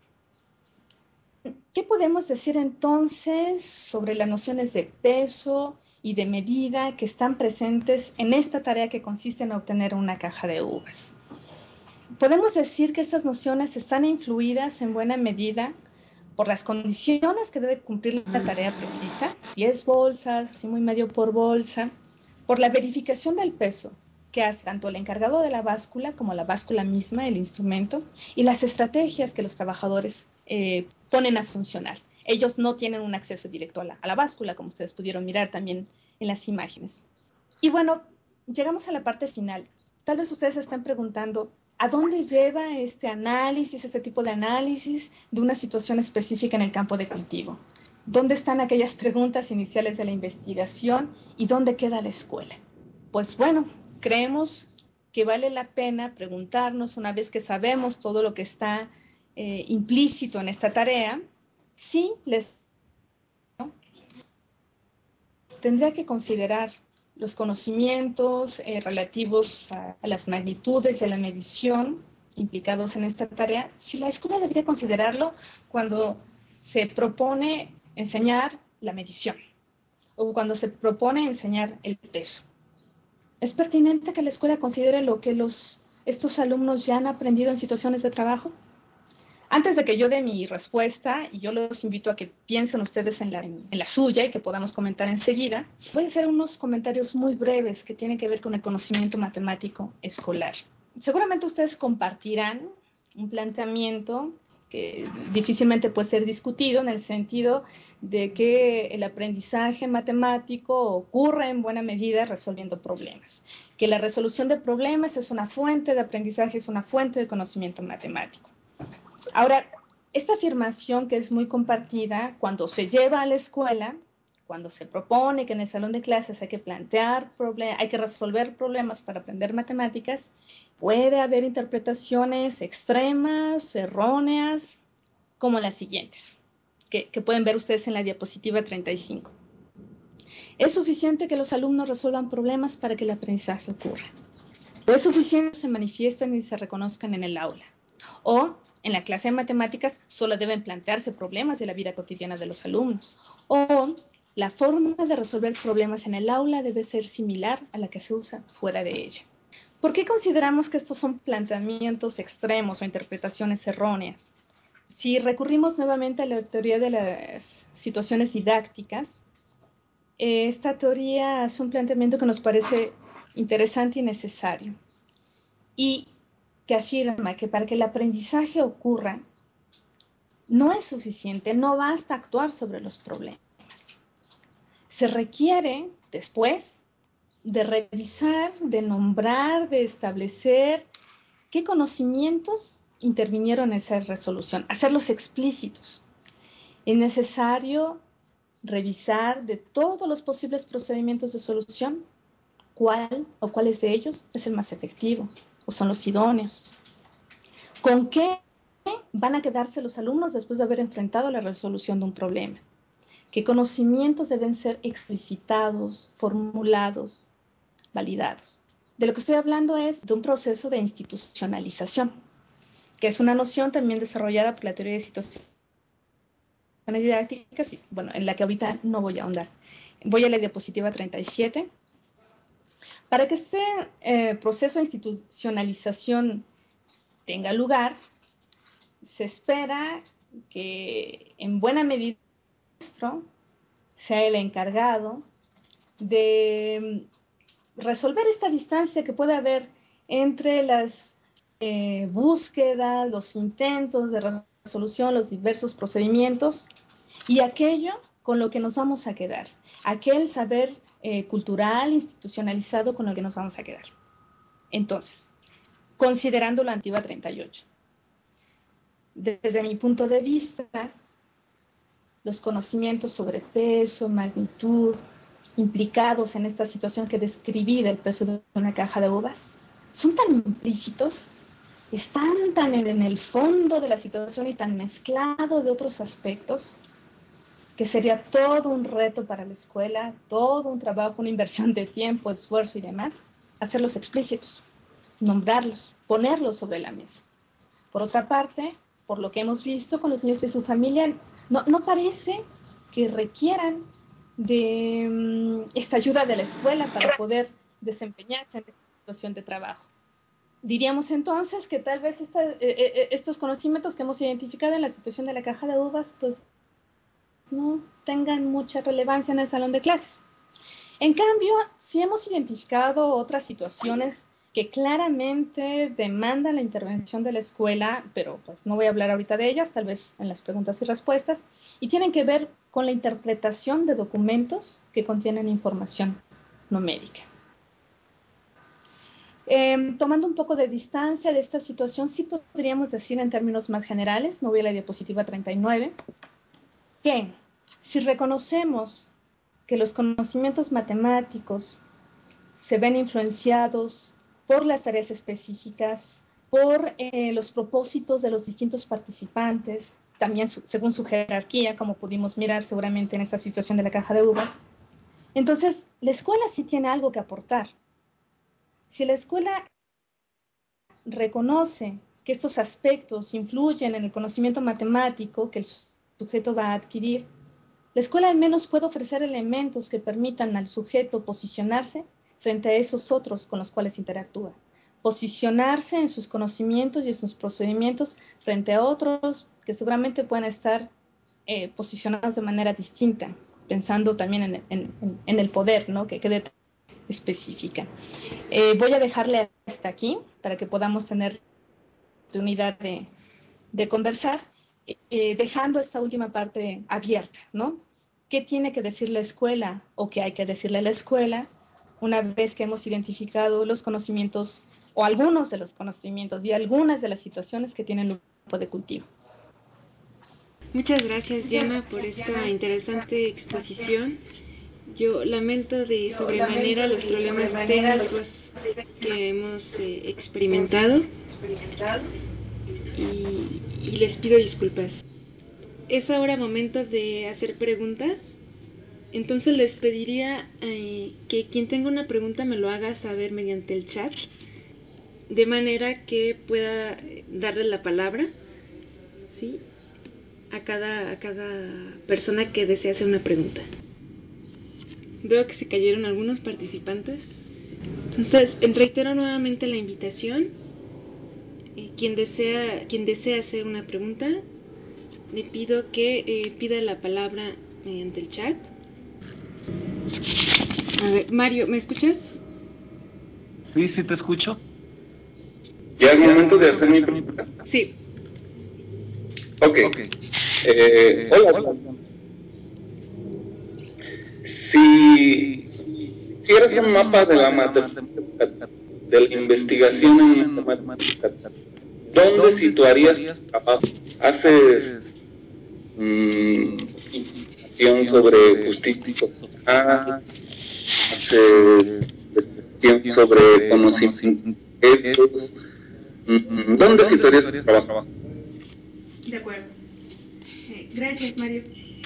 ¿Qué podemos decir entonces sobre las nociones de peso y de medida que están presentes en esta tarea que consiste en obtener una caja de uvas? Podemos decir que estas nociones están influidas en buena medida por las condiciones que debe cumplir la tarea precisa, diez bolsas, así muy medio por bolsa, por la verificación del peso que hace tanto el encargado de la báscula como la báscula misma, el instrumento, y las estrategias que los trabajadores eh, ponen a funcionar. Ellos no tienen un acceso directo a la, a la báscula, como ustedes pudieron mirar también en las imágenes. Y bueno, llegamos a la parte final. Tal vez ustedes se están preguntando, ¿a dónde lleva este análisis, este tipo de análisis de una situación específica en el campo de cultivo? ¿Dónde están aquellas preguntas iniciales de la investigación y dónde queda la escuela? Pues bueno, creemos que vale la pena preguntarnos, una vez que sabemos todo lo que está eh, implícito en esta tarea, si les tendría que considerar los conocimientos eh, relativos a, a las magnitudes de la medición implicados en esta tarea, si la escuela debería considerarlo cuando se propone enseñar la medición o cuando se propone enseñar el peso. ¿Es pertinente que la escuela considere lo que los, estos alumnos ya han aprendido en situaciones de trabajo? Antes de que yo dé mi respuesta, y yo los invito a que piensen ustedes en la, en la suya y que podamos comentar enseguida, voy a hacer unos comentarios muy breves que tienen que ver con el conocimiento matemático escolar. Seguramente ustedes compartirán un planteamiento que difícilmente puede ser discutido en el sentido de que el aprendizaje matemático ocurre en buena medida resolviendo problemas, que la resolución de problemas es una fuente de aprendizaje, es una fuente de conocimiento matemático. Ahora, esta afirmación que es muy compartida, cuando se lleva a la escuela, cuando se propone que en el salón de clases hay que plantear problemas, hay que resolver problemas para aprender matemáticas, puede haber interpretaciones extremas, erróneas, como las siguientes, que, que pueden ver ustedes en la diapositiva treinta y cinco. ¿Es suficiente que los alumnos resuelvan problemas para que el aprendizaje ocurra? ¿O es suficiente que se manifiesten y se reconozcan en el aula? ¿O en la clase de matemáticas solo deben plantearse problemas de la vida cotidiana de los alumnos? ¿O la forma de resolver problemas en el aula debe ser similar a la que se usa fuera de ella? ¿Por qué consideramos que estos son planteamientos extremos o interpretaciones erróneas? Si recurrimos nuevamente a la teoría de las situaciones didácticas, esta teoría hace un planteamiento que nos parece interesante y necesario, y que afirma que para que el aprendizaje ocurra, no es suficiente, no basta actuar sobre los problemas. Se requiere, después, de revisar, de nombrar, de establecer qué conocimientos intervinieron en esa resolución, hacerlos explícitos. Es necesario revisar de todos los posibles procedimientos de solución cuál o cuáles de ellos es el más efectivo o son los idóneos. ¿Con qué van a quedarse los alumnos después de haber enfrentado la resolución de un problema? ¿Qué conocimientos deben ser explicitados, formulados, validados? De lo que estoy hablando es de un proceso de institucionalización, que es una noción también desarrollada por la teoría de situaciones didácticas, y, bueno, en la que ahorita no voy a ahondar. Voy a la diapositiva treinta y siete. Para que este eh, proceso de institucionalización tenga lugar, se espera que en buena medida el maestro sea el encargado de resolver esta distancia que puede haber entre las eh, búsquedas, los intentos de resolución, los diversos procedimientos y aquello con lo que nos vamos a quedar, aquel saber eh, cultural, institucionalizado con el que nos vamos a quedar. Entonces, considerando la antigua treinta y ocho, desde mi punto de vista, los conocimientos sobre peso, magnitud, implicados en esta situación que describí del peso de una caja de uvas, son tan implícitos, están tan en el fondo de la situación y tan mezclados de otros aspectos, que sería todo un reto para la escuela, todo un trabajo, una inversión de tiempo, esfuerzo y demás, hacerlos explícitos, nombrarlos, ponerlos sobre la mesa. Por otra parte, por lo que hemos visto con los niños de su familia, no, no parece que requieran de um, esta ayuda de la escuela para poder desempeñarse en esta situación de trabajo. Diríamos entonces que tal vez esta, eh, eh, estos conocimientos que hemos identificado en la situación de la caja de uvas, pues no tengan mucha relevancia en el salón de clases. En cambio, si hemos identificado otras situaciones que claramente demandan la intervención de la escuela, pero pues no voy a hablar ahorita de ellas, tal vez en las preguntas y respuestas, y tienen que ver con la interpretación de documentos que contienen información numérica. Eh, tomando un poco de distancia de esta situación, sí podríamos decir en términos más generales, me voy a la diapositiva treinta y nueve, que si reconocemos que los conocimientos matemáticos se ven influenciados por las tareas específicas, por eh, los propósitos de los distintos participantes, también su, según su jerarquía, como pudimos mirar seguramente en esta situación de la caja de uvas. Entonces, la escuela sí tiene algo que aportar. Si la escuela reconoce que estos aspectos influyen en el conocimiento matemático que el sujeto va a adquirir, la escuela al menos puede ofrecer elementos que permitan al sujeto posicionarse frente a esos otros con los cuales interactúa. Posicionarse en sus conocimientos y en sus procedimientos frente a otros que seguramente puedan estar eh, posicionados de manera distinta, pensando también en, en, en el poder, ¿no? que quede específica. Eh, voy a dejarle hasta aquí para que podamos tener oportunidad de, de conversar, eh, dejando esta última parte abierta, ¿no? ¿Qué tiene que decir la escuela o qué hay que decirle a la escuela una vez que hemos identificado los conocimientos o algunos de los conocimientos y algunas de las situaciones que tienen un campo de cultivo? Muchas gracias, Diana, por esta interesante exposición. Yo lamento de sobremanera los problemas técnicos que hemos eh, experimentado y, y les pido disculpas. Es ahora momento de hacer preguntas. Entonces les pediría eh, que quien tenga una pregunta me lo haga saber mediante el chat, de manera que pueda darle la palabra, ¿sí?, a cada, a cada persona que desee hacer una pregunta. Veo que se cayeron algunos participantes. Entonces, reitero nuevamente la invitación. Eh, quien, desea, quien desea hacer una pregunta, le pido que eh, pida la palabra mediante el chat. A ver, Mario, ¿me escuchas? Sí, sí te escucho. ¿Ya es momento de hacer mi pregunta? Sí. Ok. okay. Eh, hola. hola. Si, si eres un mapa de la matemática, de la investigación en matemáticas, ¿dónde situarías tu trabajo? ¿Haces mmm, investigación sobre justicia social? ¿Haces investigación sobre conocimientos? ¿Dónde situarías tu trabajo? De acuerdo. Eh, gracias, Mario.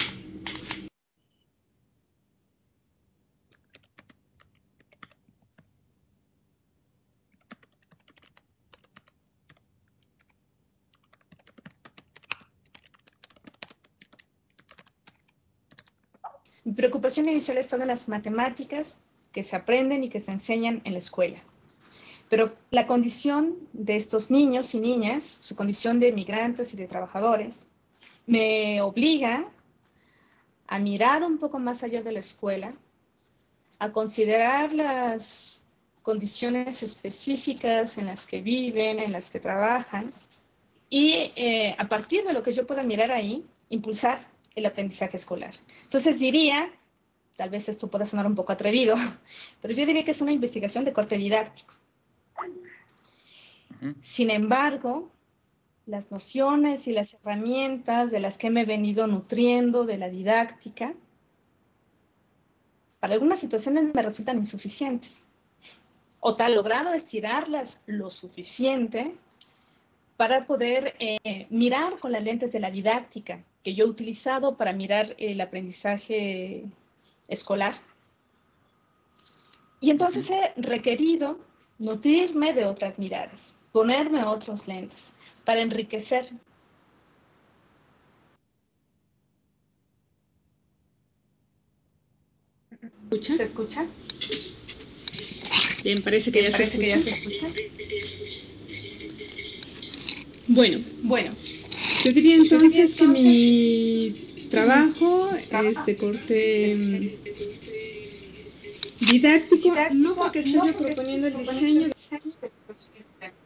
Mi preocupación inicial está en las matemáticas que se aprenden y que se enseñan en la escuela. Pero la condición de estos niños y niñas, su condición de migrantes y de trabajadores, me obliga a mirar un poco más allá de la escuela, a considerar las condiciones específicas en las que viven, en las que trabajan, y eh, a partir de lo que yo pueda mirar ahí, impulsar el aprendizaje escolar. Entonces diría, tal vez esto pueda sonar un poco atrevido, pero yo diría que es una investigación de corte didáctico. Uh-huh. Sin embargo, las nociones y las herramientas de las que me he venido nutriendo de la didáctica, para algunas situaciones me resultan insuficientes. O tal logrado estirarlas lo suficiente para poder eh, mirar con las lentes de la didáctica que yo he utilizado para mirar el aprendizaje escolar. Y entonces uh-huh. he requerido nutrirme de otras miradas, ponerme otros lentes para enriquecer. ¿Escucha? ¿Se escucha? Bien, parece que, Bien, ya, parece se que ya se escucha. Bueno, bueno. Yo diría entonces, yo diría entonces que mi que trabajo mi es de corte este, didáctico, didáctico, no porque esté no yo porque proponiendo el proponiendo diseño, el diseño de situaciones didácticas,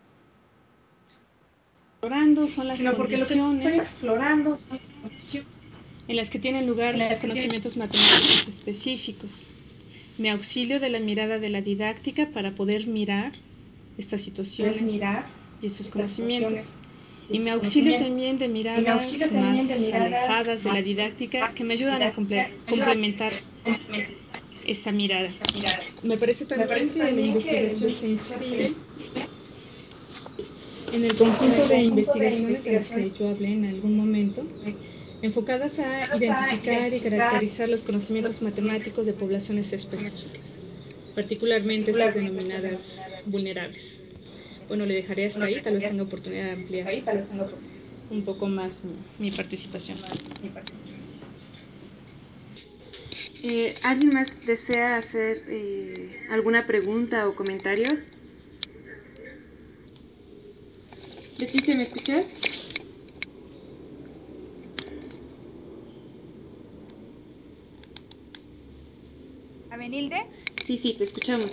explorando son las sino porque lo que estoy condiciones explorando son las condiciones en las que tienen lugar las conocimientos tienen... matemáticos específicos. Me auxilio de la mirada de la didáctica para poder mirar estas situaciones mirar y estos estas conocimientos. Y, y me auxilio también de miradas auxilio más también de miradas alejadas de la más didáctica que me ayudan a comple complementar esta mirada. Me parece también, me parece que, también la investigación se inscribe en el conjunto de investigaciones de las que yo hablé en algún momento, enfocadas a identificar y caracterizar los conocimientos matemáticos de poblaciones específicas, particularmente estas denominadas vulnerables. Bueno, le dejaré hasta ahí, tal vez tenga oportunidad de ampliar un poco más mi, mi participación. Eh, ¿Alguien más desea hacer eh, alguna pregunta o comentario? Leticia, ¿me escuchas? ¿Abenilde? Sí, sí, te escuchamos.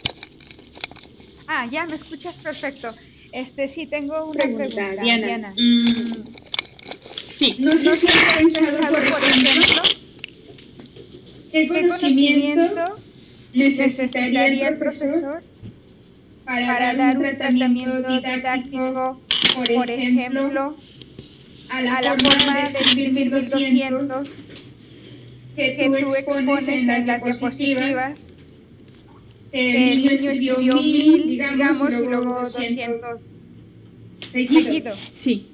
Ah, ya, ¿me escuchas? Perfecto. Este, sí, tengo una pregunta, pregunta Diana. Diana. Mm, sí. No sé si has pensado, por ejemplo, ¿qué conocimiento necesitaría el profesor para dar un tratamiento didáctico, por ejemplo, a la forma de escribir mil doscientos que tú expones en las diapositivas, que el niño escribió mil, digamos, y luego doscientos seguido? Sí.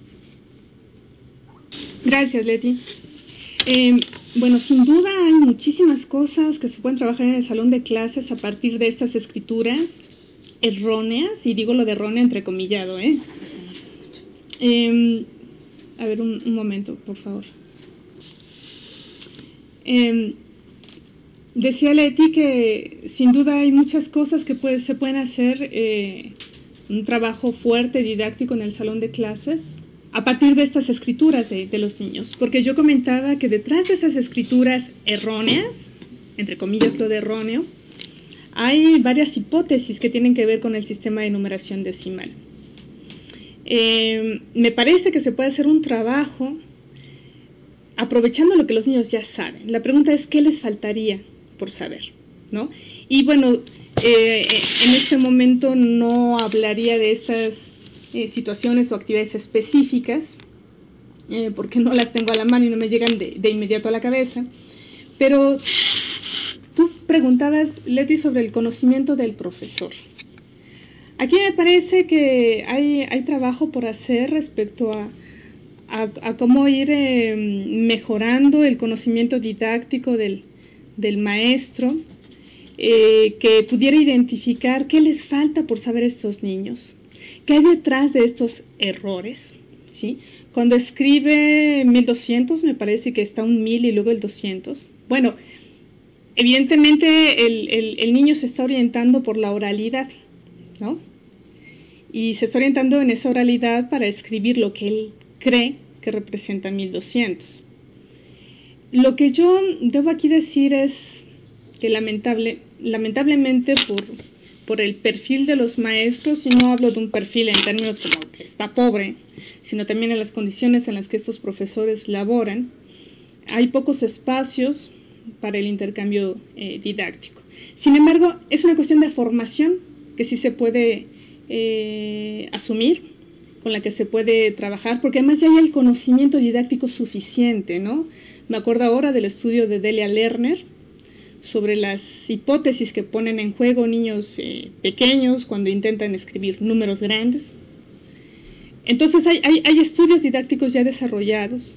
Gracias, Leti. Eh, bueno, sin duda hay muchísimas cosas que se pueden trabajar en el salón de clases a partir de estas escrituras erróneas, y digo lo de errónea entrecomillado, ¿eh? eh a ver, un, un momento, por favor. Eh, decía Leti que sin duda hay muchas cosas que puede, se pueden hacer, eh, un trabajo fuerte, didáctico en el salón de clases, a partir de estas escrituras de, de los niños, porque yo comentaba que detrás de esas escrituras erróneas, entre comillas lo de erróneo, hay varias hipótesis que tienen que ver con el sistema de numeración decimal. Eh, me parece que se puede hacer un trabajo aprovechando lo que los niños ya saben. La pregunta es, ¿qué les faltaría por saber? ¿No? Y bueno, eh, en este momento no hablaría de estas eh, situaciones o actividades específicas, eh, porque no las tengo a la mano y no me llegan de, de inmediato a la cabeza, pero tú preguntabas, Leti, sobre el conocimiento del profesor. Aquí me parece que hay, hay trabajo por hacer respecto a, a, a cómo ir eh, mejorando el conocimiento didáctico del, del maestro, eh, que pudiera identificar qué les falta por saber estos niños, qué hay detrás de estos errores, ¿sí? Cuando escribe mil doscientos me parece que está un mil y luego el doscientos. Bueno, evidentemente el, el, el niño se está orientando por la oralidad, ¿no? Y se está orientando en esa oralidad para escribir lo que él cree que representa mil doscientos. Lo que yo debo aquí decir es que lamentable, lamentablemente por, por el perfil de los maestros, y no hablo de un perfil en términos como que está pobre, sino también en las condiciones en las que estos profesores laboran, hay pocos espacios para el intercambio eh, didáctico. Sin embargo, es una cuestión de formación que sí se puede eh, asumir, con la que se puede trabajar, porque además ya hay el conocimiento didáctico suficiente, ¿no? Me acuerdo ahora del estudio de Delia Lerner sobre las hipótesis que ponen en juego niños eh, pequeños cuando intentan escribir números grandes. Entonces hay, hay, hay estudios didácticos ya desarrollados.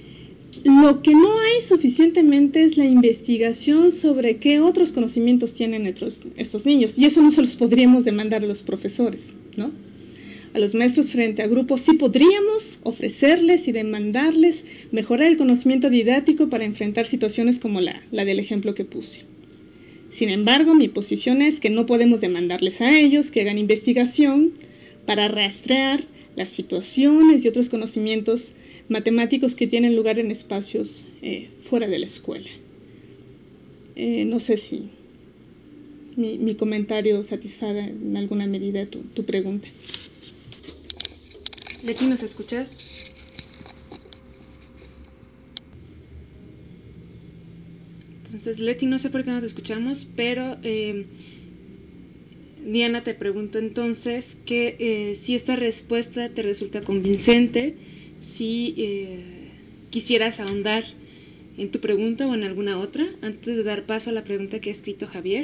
Lo que no hay suficientemente es la investigación sobre qué otros conocimientos tienen estos, estos niños, y eso no se los podríamos demandar a los profesores, ¿no? A los maestros frente a grupos sí podríamos ofrecerles y demandarles mejorar el conocimiento didáctico para enfrentar situaciones como la, la del ejemplo que puse. Sin embargo, mi posición es que no podemos demandarles a ellos que hagan investigación para rastrear las situaciones y otros conocimientos matemáticos que tienen lugar en espacios eh, fuera de la escuela. Eh, no sé si mi, mi comentario satisfaga en alguna medida tu, tu pregunta. Leti, ¿nos escuchas? Entonces, Leti, no sé por qué no te escuchamos, pero eh, Diana te preguntó entonces que eh, si esta respuesta te resulta convincente, si eh, quisieras ahondar en tu pregunta o en alguna otra, antes de dar paso a la pregunta que ha escrito Javier.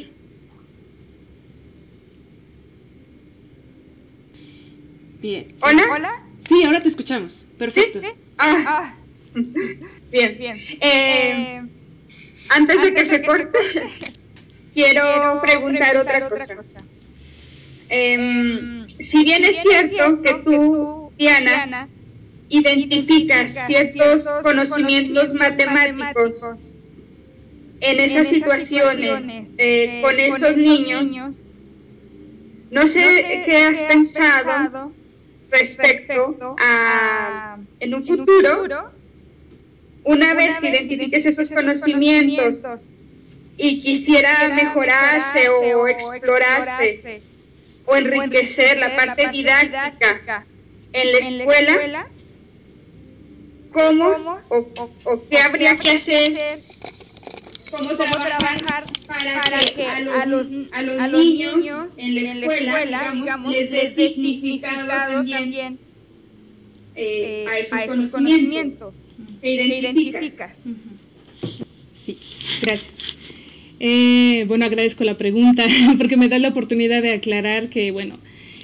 Bien. ¿Hola? ¿Hola? Sí, ahora te escuchamos. Perfecto. ¿Sí? ¿Sí? Ah, ah, Bien, bien. Eh, antes, antes de que, de se, que corte, se corte, quiero, quiero preguntar, preguntar otra, otra cosa. cosa. Eh, eh, si bien es cierto que tú, Diana, Diana identificas ciertos conocimientos matemáticos en esas, en esas situaciones, situaciones eh, con, con esos niños, niños no, sé no sé qué has pensado respecto, respecto a, a, en un futuro, en un futuro una, una vez que identifiques esos conocimientos, conocimientos y quisiera, quisiera mejorarse, mejorarse o explorarse o enriquecer, o enriquecer la, parte la parte didáctica, didáctica en la en escuela, la escuela ¿cómo, ¿cómo o, o, o qué habría, habría que hacer? Que hacer ¿Cómo, cómo trabajar para, para que, que a, los, a, los, a, los a los niños en la escuela, en la escuela digamos, les dé significado también, también eh, a, esos a esos conocimientos que identificas? Sí, gracias. Eh, bueno, agradezco la pregunta porque me da la oportunidad de aclarar que, bueno,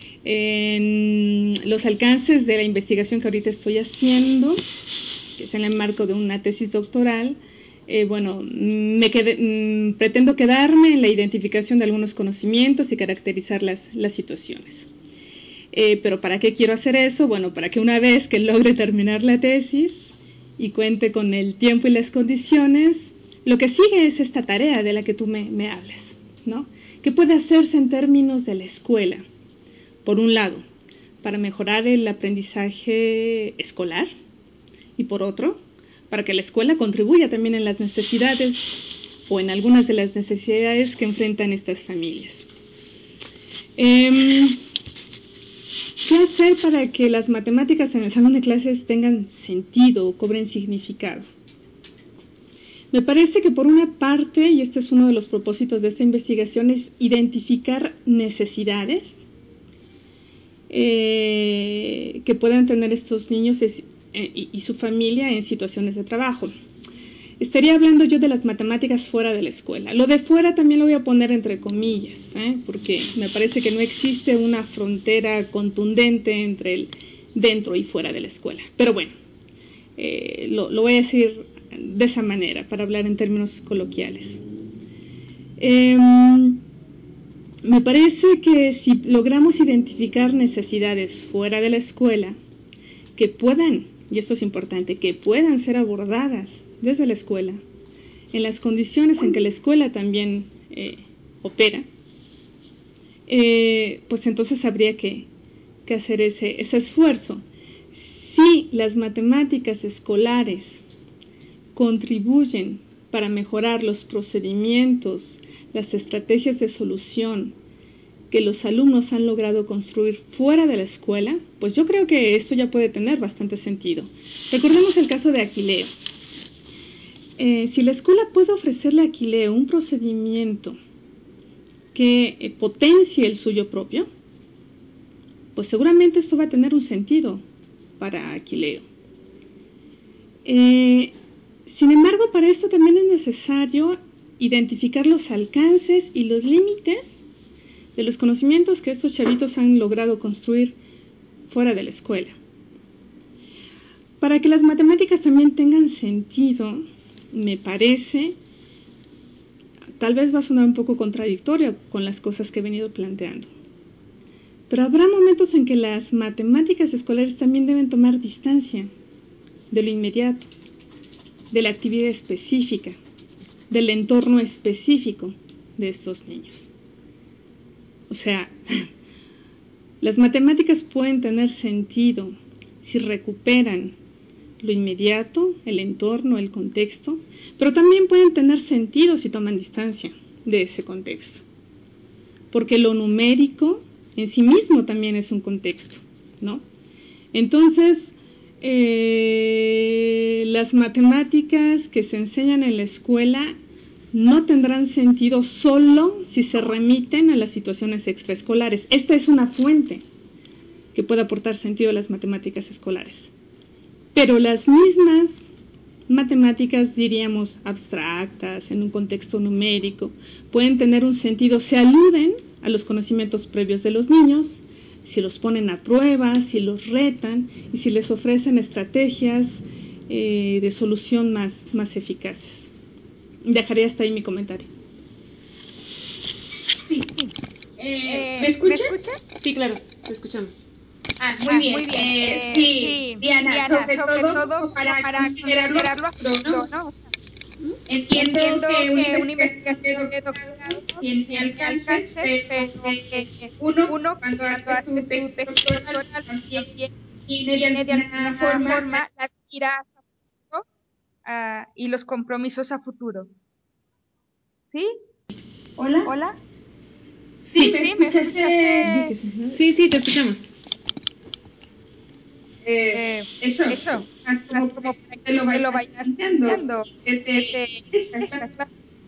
en los alcances de la investigación que ahorita estoy haciendo, que es en el marco de una tesis doctoral, eh, bueno, me quedé, mmm, pretendo quedarme en la identificación de algunos conocimientos y caracterizar las, las situaciones. Eh, pero ¿para qué quiero hacer eso? Bueno, para que una vez que logre terminar la tesis y cuente con el tiempo y las condiciones, lo que sigue es esta tarea de la que tú me, me hablas, ¿no? ¿Qué puede hacerse en términos de la escuela? Por un lado, para mejorar el aprendizaje escolar y por otro, para que la escuela contribuya también en las necesidades o en algunas de las necesidades que enfrentan estas familias. Eh, ¿Qué hacer para que las matemáticas en el salón de clases tengan sentido o cobren significado? Me parece que por una parte, y este es uno de los propósitos de esta investigación, es identificar necesidades eh, que puedan tener estos niños es, eh, y, y su familia en situaciones de trabajo. Estaría hablando yo de las matemáticas fuera de la escuela. Lo de fuera también lo voy a poner entre comillas, ¿eh? porque me parece que no existe una frontera contundente entre el dentro y fuera de la escuela. Pero bueno, eh, lo, lo voy a decir de esa manera, para hablar en términos coloquiales. Eh, me parece que si logramos identificar necesidades fuera de la escuela, que puedan, y esto es importante, que puedan ser abordadas desde la escuela, en las condiciones en que la escuela también eh, opera, eh, pues entonces habría que, que hacer ese, ese esfuerzo. Si las matemáticas escolares contribuyen para mejorar los procedimientos, las estrategias de solución que los alumnos han logrado construir fuera de la escuela, pues yo creo que esto ya puede tener bastante sentido. Recordemos el caso de Aquileo. Eh, si la escuela puede ofrecerle a Aquileo un procedimiento que eh, potencie el suyo propio, pues seguramente esto va a tener un sentido para Aquileo. Eh, sin embargo, para esto también es necesario identificar los alcances y los límites de los conocimientos que estos chavitos han logrado construir fuera de la escuela. Para que las matemáticas también tengan sentido, me parece, tal vez va a sonar un poco contradictorio con las cosas que he venido planteando, pero habrá momentos en que las matemáticas escolares también deben tomar distancia de lo inmediato, de la actividad específica, del entorno específico de estos niños. O sea, las matemáticas pueden tener sentido si recuperan lo inmediato, el entorno, el contexto, pero también pueden tener sentido si toman distancia de ese contexto, porque lo numérico en sí mismo también es un contexto, ¿no? Entonces, eh, las matemáticas que se enseñan en la escuela no tendrán sentido solo si se remiten a las situaciones extraescolares. Esta es una fuente que puede aportar sentido a las matemáticas escolares. Pero las mismas matemáticas, diríamos, abstractas, en un contexto numérico, pueden tener un sentido, se aluden a los conocimientos previos de los niños, si los ponen a prueba, si los retan y si les ofrecen estrategias eh, de solución más, más eficaces. Dejaré hasta ahí mi comentario. Sí. Eh, ¿Me escuchas? ¿Me escuchas? Sí, claro, te escuchamos. Ah, muy bien. Muy bien. Eh, eh, sí, sí, Diana, Diana, sobre, sobre todo, todo para, para considerarlo, considerarlo a futuro, ¿no? O sea, entiendo, entiendo que una investigación de doctorado tiene alcances, pero que uno, uno cuando hace su tesis doctoral, también tiene de alguna forma las miras a futuro uh, y los compromisos a futuro. ¿Sí? ¿Hola? ¿Hola? Sí, ¿me escuchaste? Sí, sí, te escuchamos. Eh, eso, eso, más como, más como para que lo vayas, lo vayas planteando desde esta clase.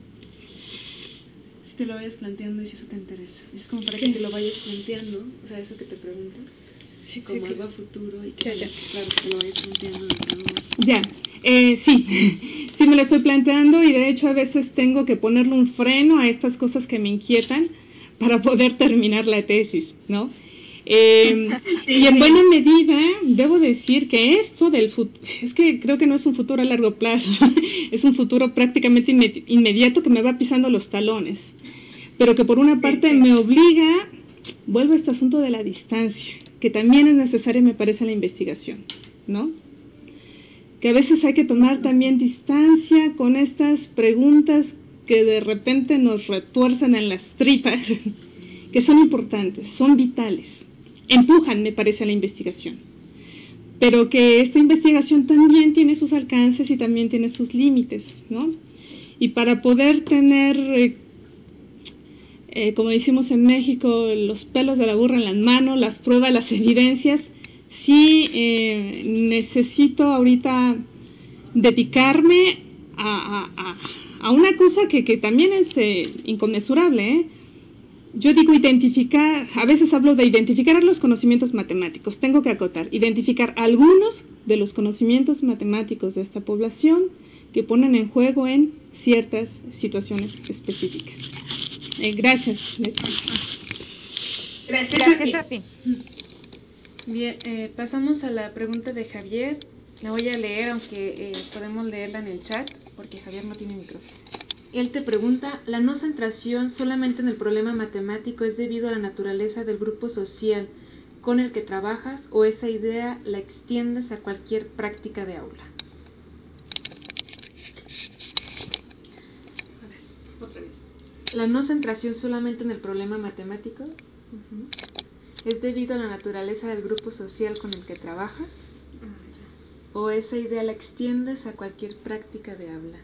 Si te lo vayas planteando y si eso te interesa. Es como para que te lo vayas planteando, o sea, eso que te pregunto, sí, como sí, algo a futuro y que, ya, ya. Claro, que te lo vayas planteando. Ya, eh, sí, sí me lo estoy planteando y de hecho a veces tengo que ponerle un freno a estas cosas que me inquietan para poder terminar la tesis, ¿no? Eh, y en buena medida debo decir que esto del futuro, es que creo que no es un futuro a largo plazo, es un futuro prácticamente inmed- inmediato que me va pisando los talones, pero que por una parte me obliga, vuelvo a este asunto de la distancia, que también es necesaria me parece en la investigación, ¿no? Que a veces hay que tomar también distancia con estas preguntas que de repente nos retuerzan en las tripas, que son importantes, son vitales, empujan, me parece, a la investigación, pero que esta investigación también tiene sus alcances y también tiene sus límites, ¿no? Y para poder tener, eh, eh, como decimos en México, los pelos de la burra en las manos, las pruebas, las evidencias, sí eh, necesito ahorita dedicarme a, a, a una cosa que, que también es eh, inconmensurable, ¿eh? Yo digo identificar, a veces hablo de identificar los conocimientos matemáticos, tengo que acotar, identificar algunos de los conocimientos matemáticos de esta población que ponen en juego en ciertas situaciones específicas. Eh, gracias. Gracias, gracias a ti. Bien, eh, pasamos a la pregunta de Javier. La voy a leer, aunque eh, podemos leerla en el chat, porque Javier no tiene micrófono. Él te pregunta, ¿la no centración solamente en el problema matemático es debido a la naturaleza del grupo social con el que trabajas o esa idea la extiendes a cualquier práctica de aula? A ver, otra vez. ¿La no centración solamente en el problema matemático uh-huh. es debido a la naturaleza del grupo social con el que trabajas uh-huh. o esa idea la extiendes a cualquier práctica de aula?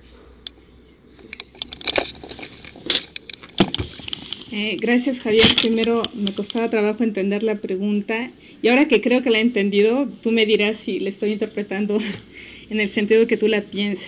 Eh, gracias, Javier. Primero me costaba trabajo entender la pregunta y ahora que creo que la he entendido, tú me dirás si la estoy interpretando en el sentido que tú la pienses.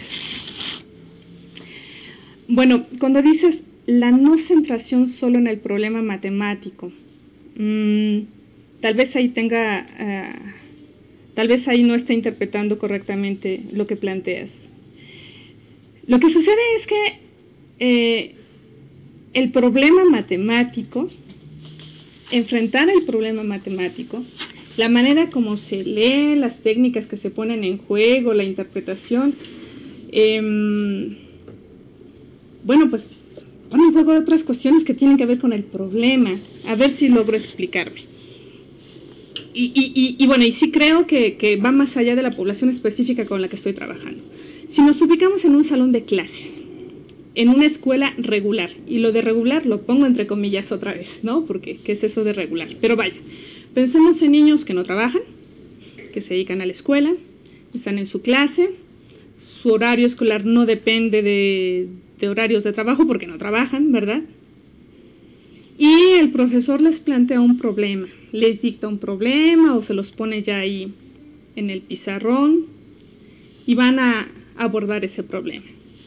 Bueno, cuando dices la no centración solo en el problema matemático, mmm, tal vez ahí tenga, uh, tal vez ahí no esté interpretando correctamente lo que planteas. Lo que sucede es que eh, el problema matemático, enfrentar el problema matemático, la manera como se lee, las técnicas que se ponen en juego, la interpretación, eh, bueno, pues pone en juego otras cuestiones que tienen que ver con el problema. A ver si logro explicarme. Y, y, y, y bueno, y sí creo que, que va más allá de la población específica con la que estoy trabajando. Si nos ubicamos en un salón de clases, en una escuela regular, y lo de regular lo pongo entre comillas otra vez, ¿no? Porque, ¿qué es eso de regular? Pero vaya, pensemos en niños que no trabajan, que se dedican a la escuela, están en su clase, su horario escolar no depende de, de horarios de trabajo porque no trabajan, ¿verdad? Y el profesor les plantea un problema, les dicta un problema o se los pone ya ahí en el pizarrón y van a abordar ese problema.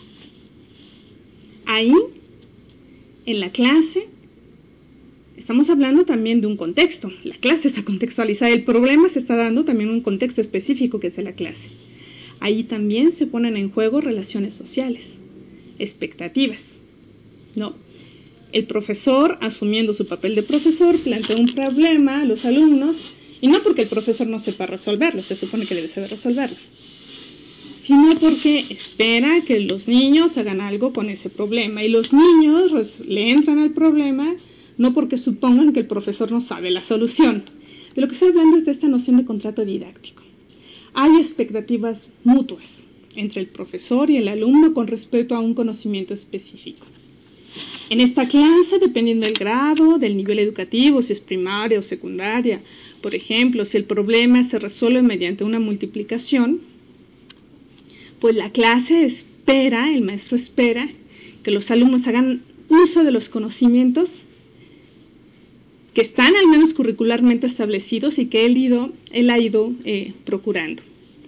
Ahí, en la clase, estamos hablando también de un contexto. La clase está contextualizada, el problema se está dando también un contexto específico que es de la clase. Ahí también se ponen en juego relaciones sociales, expectativas, ¿no? El profesor, asumiendo su papel de profesor, plantea un problema a los alumnos, y no porque el profesor no sepa resolverlo, se supone que debe saber resolverlo, sino porque espera que los niños hagan algo con ese problema. Y los niños pues, le entran al problema no porque supongan que el profesor no sabe la solución. De lo que estoy hablando es de esta noción de contrato didáctico. Hay expectativas mutuas entre el profesor y el alumno con respecto a un conocimiento específico. En esta clase, dependiendo del grado, del nivel educativo, si es primaria o secundaria, por ejemplo, si el problema se resuelve mediante una multiplicación, pues la clase espera, el maestro espera que los alumnos hagan uso de los conocimientos que están al menos curricularmente establecidos y que él, ido, él ha ido eh, procurando.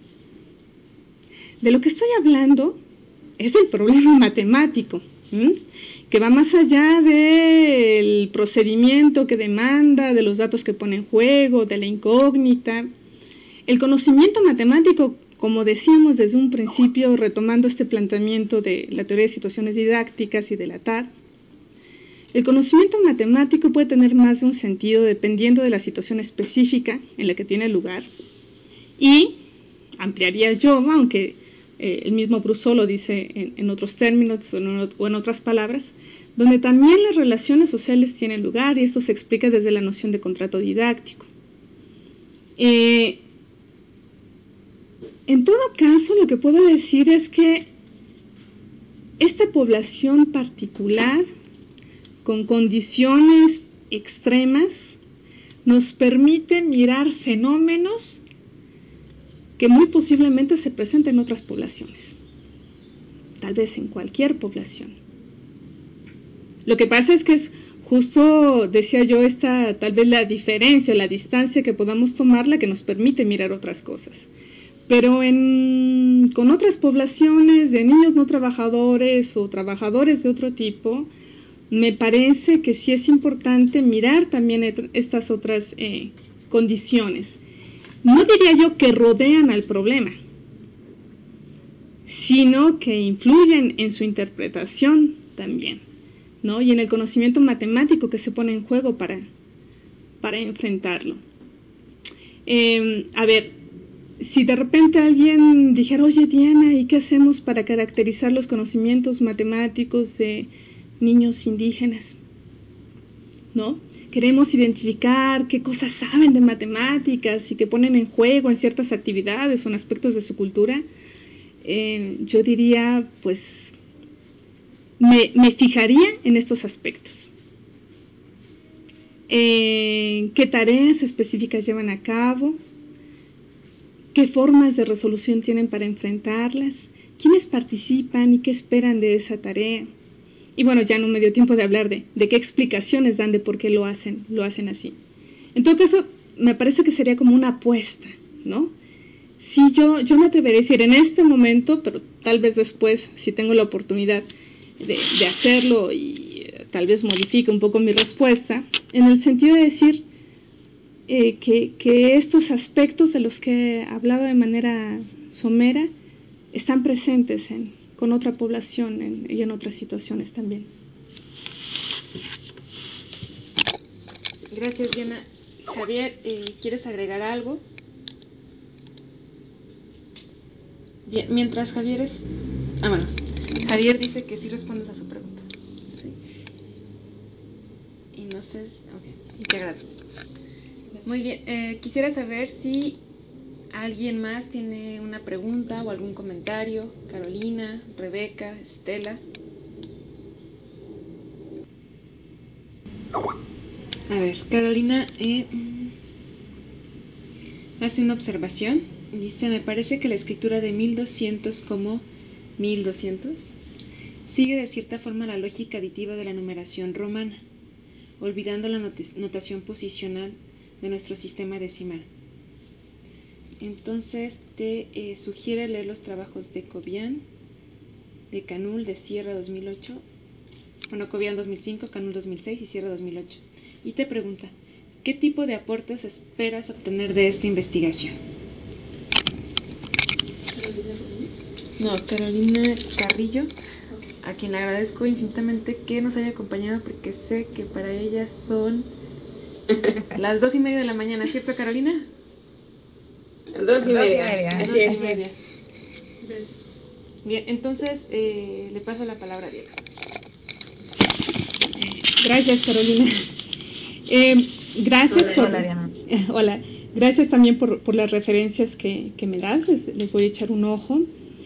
De lo que estoy hablando es del problema matemático, ¿sí? Que va más allá del procedimiento que demanda, de los datos que pone en juego, de la incógnita. El conocimiento matemático, como decíamos desde un principio, retomando este planteamiento de la teoría de situaciones didácticas y de la T A R, el conocimiento matemático puede tener más de un sentido dependiendo de la situación específica en la que tiene lugar y, ampliaría yo, aunque eh, el mismo Brousseau lo dice en, en otros términos o en, o en otras palabras, donde también las relaciones sociales tienen lugar y esto se explica desde la noción de contrato didáctico. Eh, en todo caso, lo que puedo decir es que esta población particular, con condiciones extremas, nos permite mirar fenómenos que muy posiblemente se presenten en otras poblaciones, tal vez en cualquier población. Lo que pasa es que es justo, decía yo, esta tal vez la diferencia, la distancia que podamos tomar la que nos permite mirar otras cosas. Pero en, con otras poblaciones de niños no trabajadores o trabajadores de otro tipo, me parece que sí es importante mirar también estas otras eh, condiciones. No diría yo que rodean al problema, sino que influyen en su interpretación también, ¿no? Y en el conocimiento matemático que se pone en juego para, para enfrentarlo. Eh, a ver, si de repente alguien dijera, oye Diana, ¿y qué hacemos para caracterizar los conocimientos matemáticos de niños indígenas? ¿No? Queremos identificar qué cosas saben de matemáticas y que ponen en juego en ciertas actividades o en aspectos de su cultura. Eh, yo diría, pues, me, me fijaría en estos aspectos. Eh, ¿Qué tareas específicas llevan a cabo? ¿Qué formas de resolución tienen para enfrentarlas? ¿Quiénes participan y qué esperan de esa tarea? Y bueno, ya no me dio tiempo de hablar de, de qué explicaciones dan de por qué lo hacen, lo hacen así. En todo caso, me parece que sería como una apuesta, ¿no? Sí, yo, yo me atrevería a decir en este momento, pero tal vez después, si tengo la oportunidad de, de hacerlo y eh, tal vez modifique un poco mi respuesta, en el sentido de decir eh, que, que estos aspectos de los que he hablado de manera somera están presentes en, con otra población en, y en otras situaciones también. Gracias, Diana. Javier, eh, ¿quieres agregar algo? Bien, mientras Javier es... Ah, bueno. Javier dice que sí respondes a su pregunta. ¿Sí? Y no sé... Ok, muchas gracias. Muy bien, eh, quisiera saber si alguien más tiene una pregunta o algún comentario. Carolina, Rebeca, Estela. A ver, Carolina eh, hace una observación. Dice, me parece que la escritura de mil doscientos como mil doscientos sigue de cierta forma la lógica aditiva de la numeración romana, olvidando la not- notación posicional de nuestro sistema decimal. Entonces te eh, sugiere leer los trabajos de Cobian, de Canul, de Sierra dos mil ocho, bueno, Cobian dos mil cinco, Canul dos mil seis y Sierra dos mil ocho. Y te pregunta, ¿qué tipo de aportes esperas obtener de esta investigación? No, Carolina Carrillo, a quien le agradezco infinitamente que nos haya acompañado porque sé que para ella son las dos y media de la mañana, ¿cierto, Carolina? Dos y media. Dos y media. Dos y media. Bien, entonces eh, le paso la palabra a Diego. Gracias, Carolina. Eh, gracias hola, por... Hola, Diana. Hola. Gracias también por, por las referencias que, que me das. Les, les voy a echar un ojo.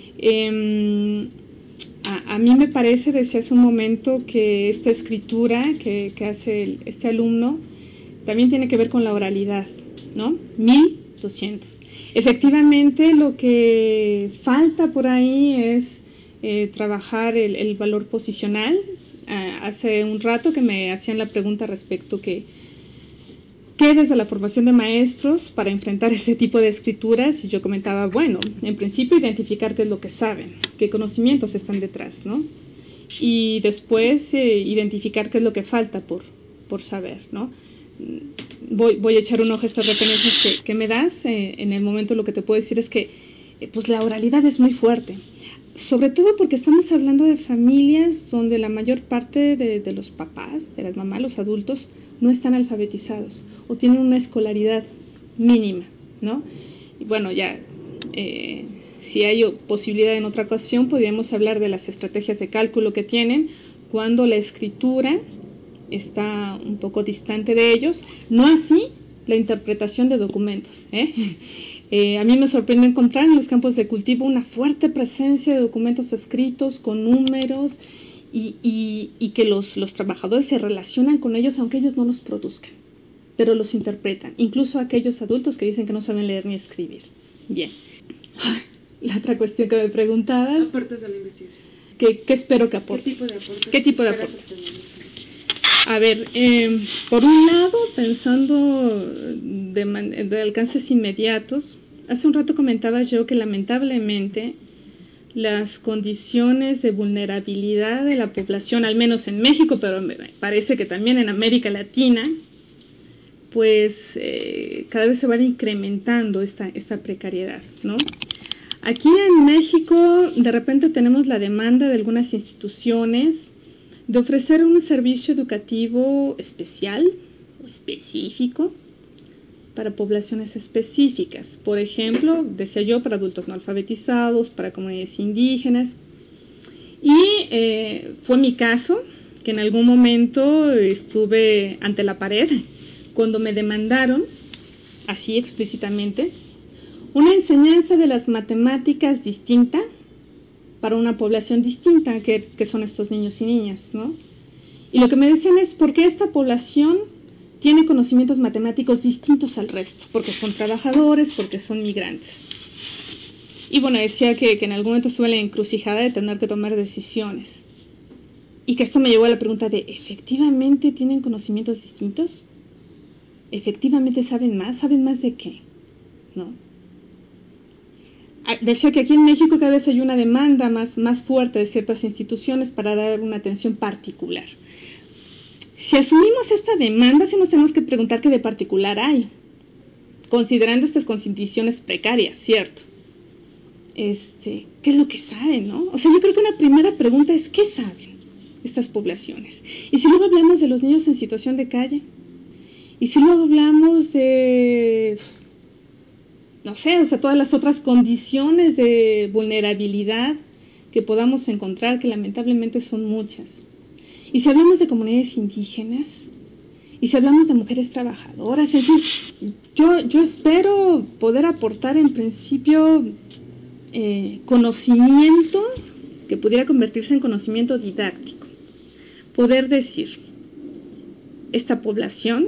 Eh, a, a mí me parece, decía hace un momento, que esta escritura que, que hace el, este alumno también tiene que ver con la oralidad, ¿no? mil doscientos. Efectivamente, lo que falta por ahí es eh, trabajar el, el valor posicional. Ah, hace un rato que me hacían la pregunta respecto que, que desde la formación de maestros para enfrentar este tipo de escrituras, y yo comentaba, bueno, en principio identificar qué es lo que saben, qué conocimientos están detrás, ¿no? Y después eh, identificar qué es lo que falta por, por saber, ¿no? Voy, voy a echar un ojo a estas referencias que, que me das. Eh, en el momento lo que te puedo decir es que eh, pues la oralidad es muy fuerte, sobre todo porque estamos hablando de familias donde la mayor parte de, de los papás, de las mamás, los adultos, no están alfabetizados o tienen una escolaridad mínima, ¿no? Y bueno, ya, eh, si hay posibilidad en otra ocasión, podríamos hablar de las estrategias de cálculo que tienen cuando la escritura está un poco distante de ellos, no así la interpretación de documentos, ¿eh? Eh, a mí me sorprende encontrar en los campos de cultivo una fuerte presencia de documentos escritos con números y, y, y que los, los trabajadores se relacionan con ellos aunque ellos no los produzcan, pero los interpretan, incluso aquellos adultos que dicen que no saben leer ni escribir. Bien. La otra cuestión que me preguntabas. Aportes a la investigación. ¿Qué, qué espero que aporte? ¿Qué tipo de aportes? ¿Qué tipo de aporte? A ver, eh, por un lado, pensando de, man- de alcances inmediatos, hace un rato comentaba yo que lamentablemente las condiciones de vulnerabilidad de la población, al menos en México, pero me parece que también en América Latina, pues eh, cada vez se va incrementando esta, esta precariedad, ¿no? Aquí en México de repente tenemos la demanda de algunas instituciones de ofrecer un servicio educativo especial o específico para poblaciones específicas. Por ejemplo, decía yo, para adultos no alfabetizados, para comunidades indígenas. Y eh, fue mi caso, que en algún momento estuve ante la pared cuando me demandaron, así explícitamente, una enseñanza de las matemáticas distinta para una población distinta, que, que son estos niños y niñas, ¿no? Y lo que me decían es, ¿por qué esta población tiene conocimientos matemáticos distintos al resto? Porque son trabajadores, porque son migrantes. Y bueno, decía que, que en algún momento estuve en la encrucijada de tener que tomar decisiones. Y que esto me llevó a la pregunta de, ¿efectivamente tienen conocimientos distintos? ¿Efectivamente saben más? ¿Saben más de qué? ¿No? Decía que aquí en México cada vez hay una demanda más, más fuerte de ciertas instituciones para dar una atención particular. Si asumimos esta demanda, sí nos tenemos que preguntar qué de particular hay, considerando estas condiciones precarias, ¿cierto? Este, ¿qué es lo que saben, no? O sea, yo creo que una primera pregunta es, ¿qué saben estas poblaciones? Y si luego hablamos de los niños en situación de calle, y si luego hablamos de... no sé, o sea, todas las otras condiciones de vulnerabilidad que podamos encontrar, que lamentablemente son muchas. Y si hablamos de comunidades indígenas, y si hablamos de mujeres trabajadoras, en fin, yo, yo espero poder aportar en principio eh, conocimiento que pudiera convertirse en conocimiento didáctico. Poder decir, esta población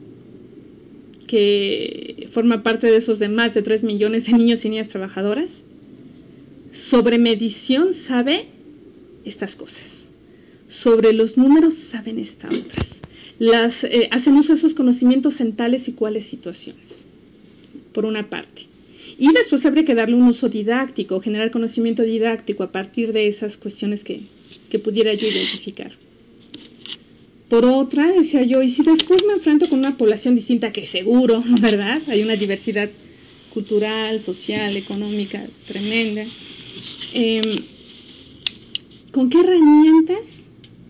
que forma parte de esos de más de tres millones de niños y niñas trabajadoras, sobre medición sabe estas cosas, sobre los números saben estas otras, las, eh, hacen uso de esos conocimientos en tales y cuales situaciones, por una parte. Y después habría que darle un uso didáctico, generar conocimiento didáctico a partir de esas cuestiones que, que pudiera yo identificar. Por otra, decía yo, y si después me enfrento con una población distinta, que seguro, ¿verdad? Hay una diversidad cultural, social, económica tremenda. Eh, ¿Con qué herramientas,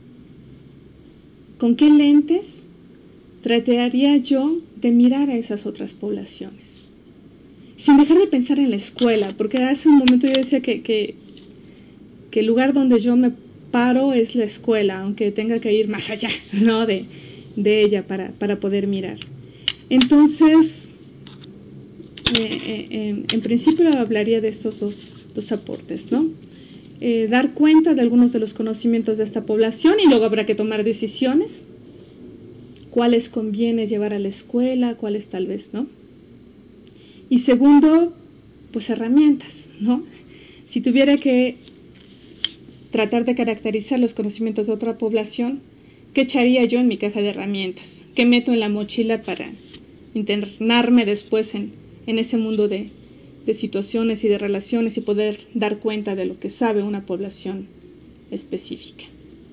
con qué lentes trataría yo de mirar a esas otras poblaciones? Sin dejar de pensar en la escuela, porque hace un momento yo decía que, que, que el lugar donde yo me paro es la escuela, aunque tenga que ir más allá, ¿no? de, de ella para, para poder mirar. Entonces, eh, eh, en principio hablaría de estos dos, dos aportes, ¿no? Eh, dar cuenta de algunos de los conocimientos de esta población y luego habrá que tomar decisiones, cuáles conviene llevar a la escuela, cuáles tal vez no. Y segundo, pues herramientas, ¿no? Si tuviera que tratar de caracterizar los conocimientos de otra población, ¿qué echaría yo en mi caja de herramientas? ¿Qué meto en la mochila para internarme después en, en ese mundo de, de situaciones y de relaciones y poder dar cuenta de lo que sabe una población específica?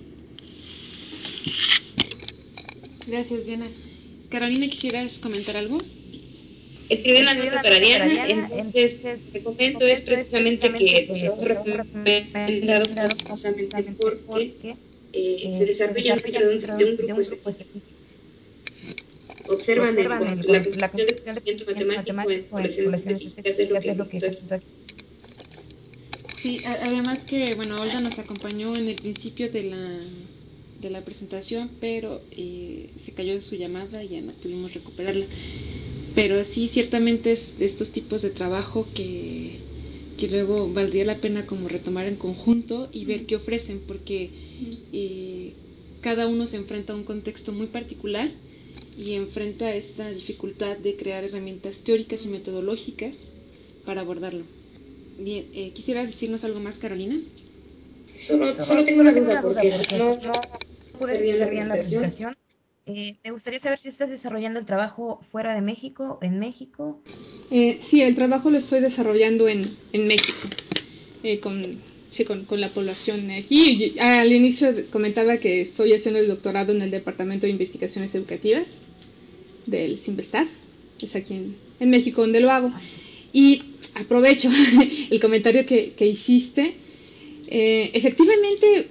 Gracias, Diana. Carolina, ¿quisieras comentar algo? Escribí una nota para Diana, entonces te comento es precisamente que tu trabajo recomendado justamente porque eh, se desarrolla dentro de un, de un grupo específico. Observan el, la construcción de conocimiento matemático en poblaciones específicas, es lo que comento aquí. Sí, a, además que, bueno, Olga nos acompañó en el principio de la, de la presentación, pero eh, se cayó de su llamada y ya no pudimos recuperarla. Pero sí, ciertamente es de estos tipos de trabajo que, que luego valdría la pena como retomar en conjunto y ver qué ofrecen, porque eh, cada uno se enfrenta a un contexto muy particular y enfrenta esta dificultad de crear herramientas teóricas y metodológicas para abordarlo. Bien, eh, ¿quisieras decirnos algo más, Carolina? Solo, solo tengo una duda, porque no, no pude escuchar bien la presentación. Eh, me gustaría saber si estás desarrollando el trabajo fuera de México, en México. Eh, sí, el trabajo lo estoy desarrollando en, en México, eh, con, sí, con, con la población aquí. Al inicio comentaba que estoy haciendo el doctorado en el Departamento de Investigaciones Educativas del CIMBESTAR, es aquí en, en México donde lo hago. Y aprovecho el comentario que, que hiciste. Eh, efectivamente,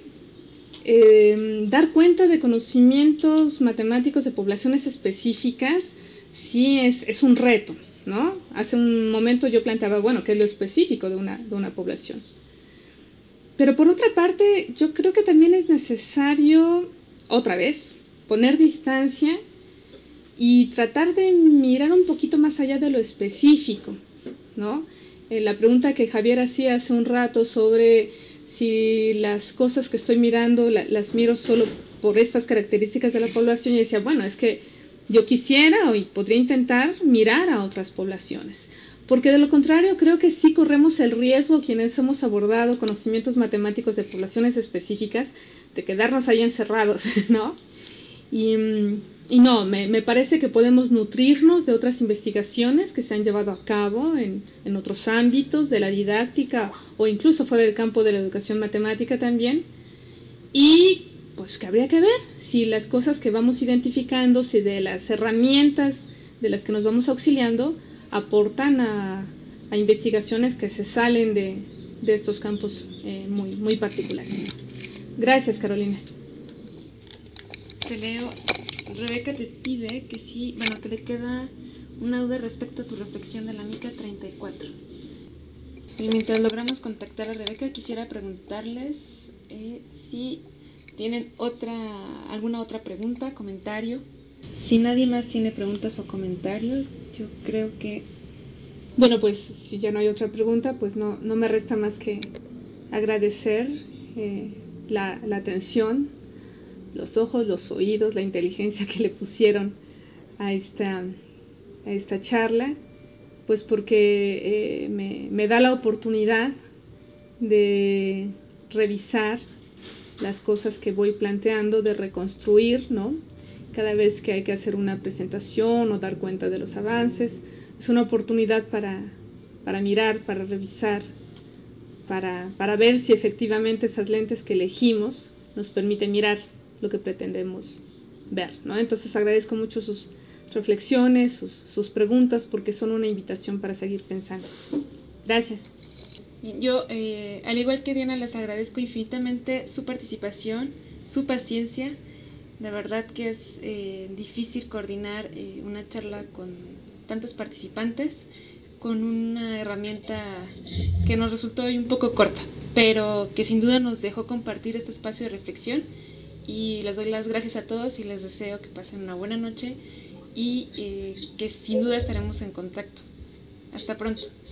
eh, dar cuenta de conocimientos matemáticos de poblaciones específicas sí es, es un reto, ¿no? Hace un momento yo planteaba, bueno, ¿qué es lo específico de una, de una población? Pero por otra parte, yo creo que también es necesario, otra vez, poner distancia y tratar de mirar un poquito más allá de lo específico, ¿no? Eh, la pregunta que Javier hacía hace un rato sobre si las cosas que estoy mirando la, las miro solo por estas características de la población, y decía, bueno, es que yo quisiera y podría intentar mirar a otras poblaciones, porque de lo contrario creo que sí corremos el riesgo, quienes hemos abordado conocimientos matemáticos de poblaciones específicas, de quedarnos ahí encerrados, ¿no? Y, y no, me, me parece que podemos nutrirnos de otras investigaciones que se han llevado a cabo en, en otros ámbitos de la didáctica o incluso fuera del campo de la educación matemática también. Y pues que habría que ver si las cosas que vamos identificando, si de las herramientas de las que nos vamos auxiliando, aportan a, a investigaciones que se salen de, de estos campos eh, muy, muy particulares. Gracias, Carolina. Te leo. Rebeca te pide que sí, bueno, que le queda una duda respecto a tu reflexión de la mica treinta y cuatro. Y mientras logramos contactar a Rebeca, quisiera preguntarles eh, si tienen otra, alguna otra pregunta, comentario. Si nadie más tiene preguntas o comentarios, yo creo que... Bueno, pues si ya no hay otra pregunta, pues no, no me resta más que agradecer eh, la, la atención, los ojos, los oídos, la inteligencia que le pusieron a esta, a esta charla, pues porque eh, me, me da la oportunidad de revisar las cosas que voy planteando, de reconstruir, ¿no? Cada vez que hay que hacer una presentación o dar cuenta de los avances, es una oportunidad para, para mirar, para revisar, para, para ver si efectivamente esas lentes que elegimos nos permiten mirar lo que pretendemos ver, ¿no? Entonces agradezco mucho sus reflexiones, sus, sus preguntas, porque son una invitación para seguir pensando. Gracias. Yo, eh, al igual que Diana, les agradezco infinitamente su participación, su paciencia. De verdad que es eh, difícil coordinar eh, una charla con tantos participantes, con una herramienta que nos resultó hoy un poco corta, pero que sin duda nos dejó compartir este espacio de reflexión. Y les doy las gracias a todos y les deseo que pasen una buena noche y eh, que sin duda estaremos en contacto. Hasta pronto.